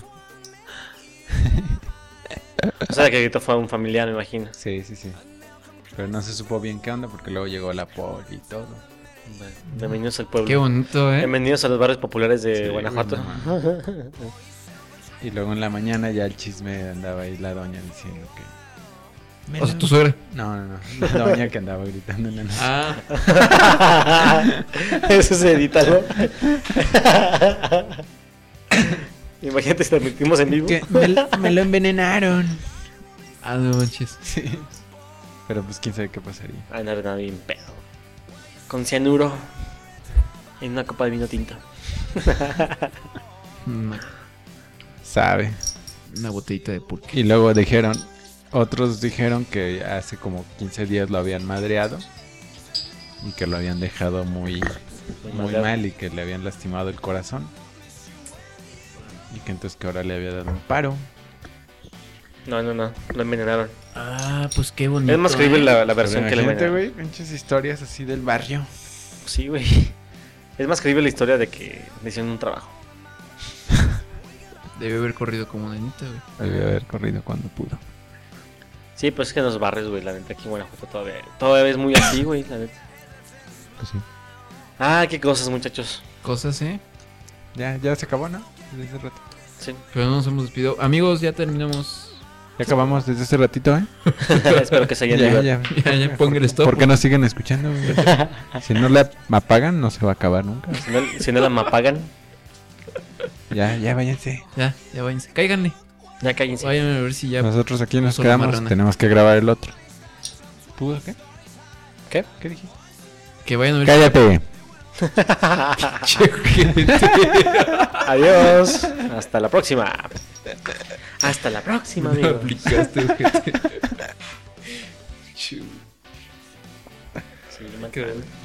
O sea, que grito fue un familiar, me imagino. Sí. Pero no se supo bien qué onda porque luego llegó la poli y todo. Bienvenidos al pueblo. Qué bonito, ¿eh? Bienvenidos a los barrios populares de Sí, Guanajuato. güey, no Y luego en la mañana ya el chisme andaba ahí la doña diciendo que... O sea, tu suegra. No. La doña que andaba gritando en la noche. Ah. Eso se edita, ¿no? Imagínate si transmitimos en vivo. Que me lo envenenaron. Ah, no manches. Sí. Pero pues quién sabe qué pasaría. Ay, no, nada bien pedo. Con cianuro. En una copa de vino tinto. Sabe. Una botellita de pulque. Y luego otros dijeron que hace como 15 días lo habían madreado. Y que lo habían dejado muy mal y que le habían lastimado el corazón. Y que entonces que ahora le había dado un paro. No. Lo envenenaron. Ah, pues qué bonito. Es más creíble la versión que le Imagínate, envenenaron. güey, pinches historias así del barrio. Sí, güey. Es más creíble la historia de que le hicieron un trabajo. Debe haber corrido como nenita, güey. Debió haber corrido cuando pudo. Sí, pues es que en los barrios, güey, la neta aquí en Guanajuato todavía es muy así, güey, la neta. Pues sí. Ah, qué cosas, muchachos. Cosas, ¿eh? Ya se acabó, ¿no? Desde hace rato. Sí. Pero no nos hemos despedido. Amigos, ya terminamos. Ya acabamos desde hace ratito, ¿eh? Espero que se hayan Ya, divertido. ya. Ya ponga el stop. ¿Por qué no siguen escuchando, güey? Si no le apagan, no se va a acabar nunca. Si no la mapagan, Ya váyanse. Ya váyanse. Cáiganle. ya cállense. Vayan a ver si ya. Nosotros aquí nos Solo quedamos, marrana. tenemos que grabar el otro. ¿Tú qué? ¿Qué? ¿Qué dijiste? Que vayan a ver. Cállate. Che, ojete. Adiós. Hasta la próxima. Hasta la próxima, Me amigo. aplicaste, ojete. Sí, me ha quedado.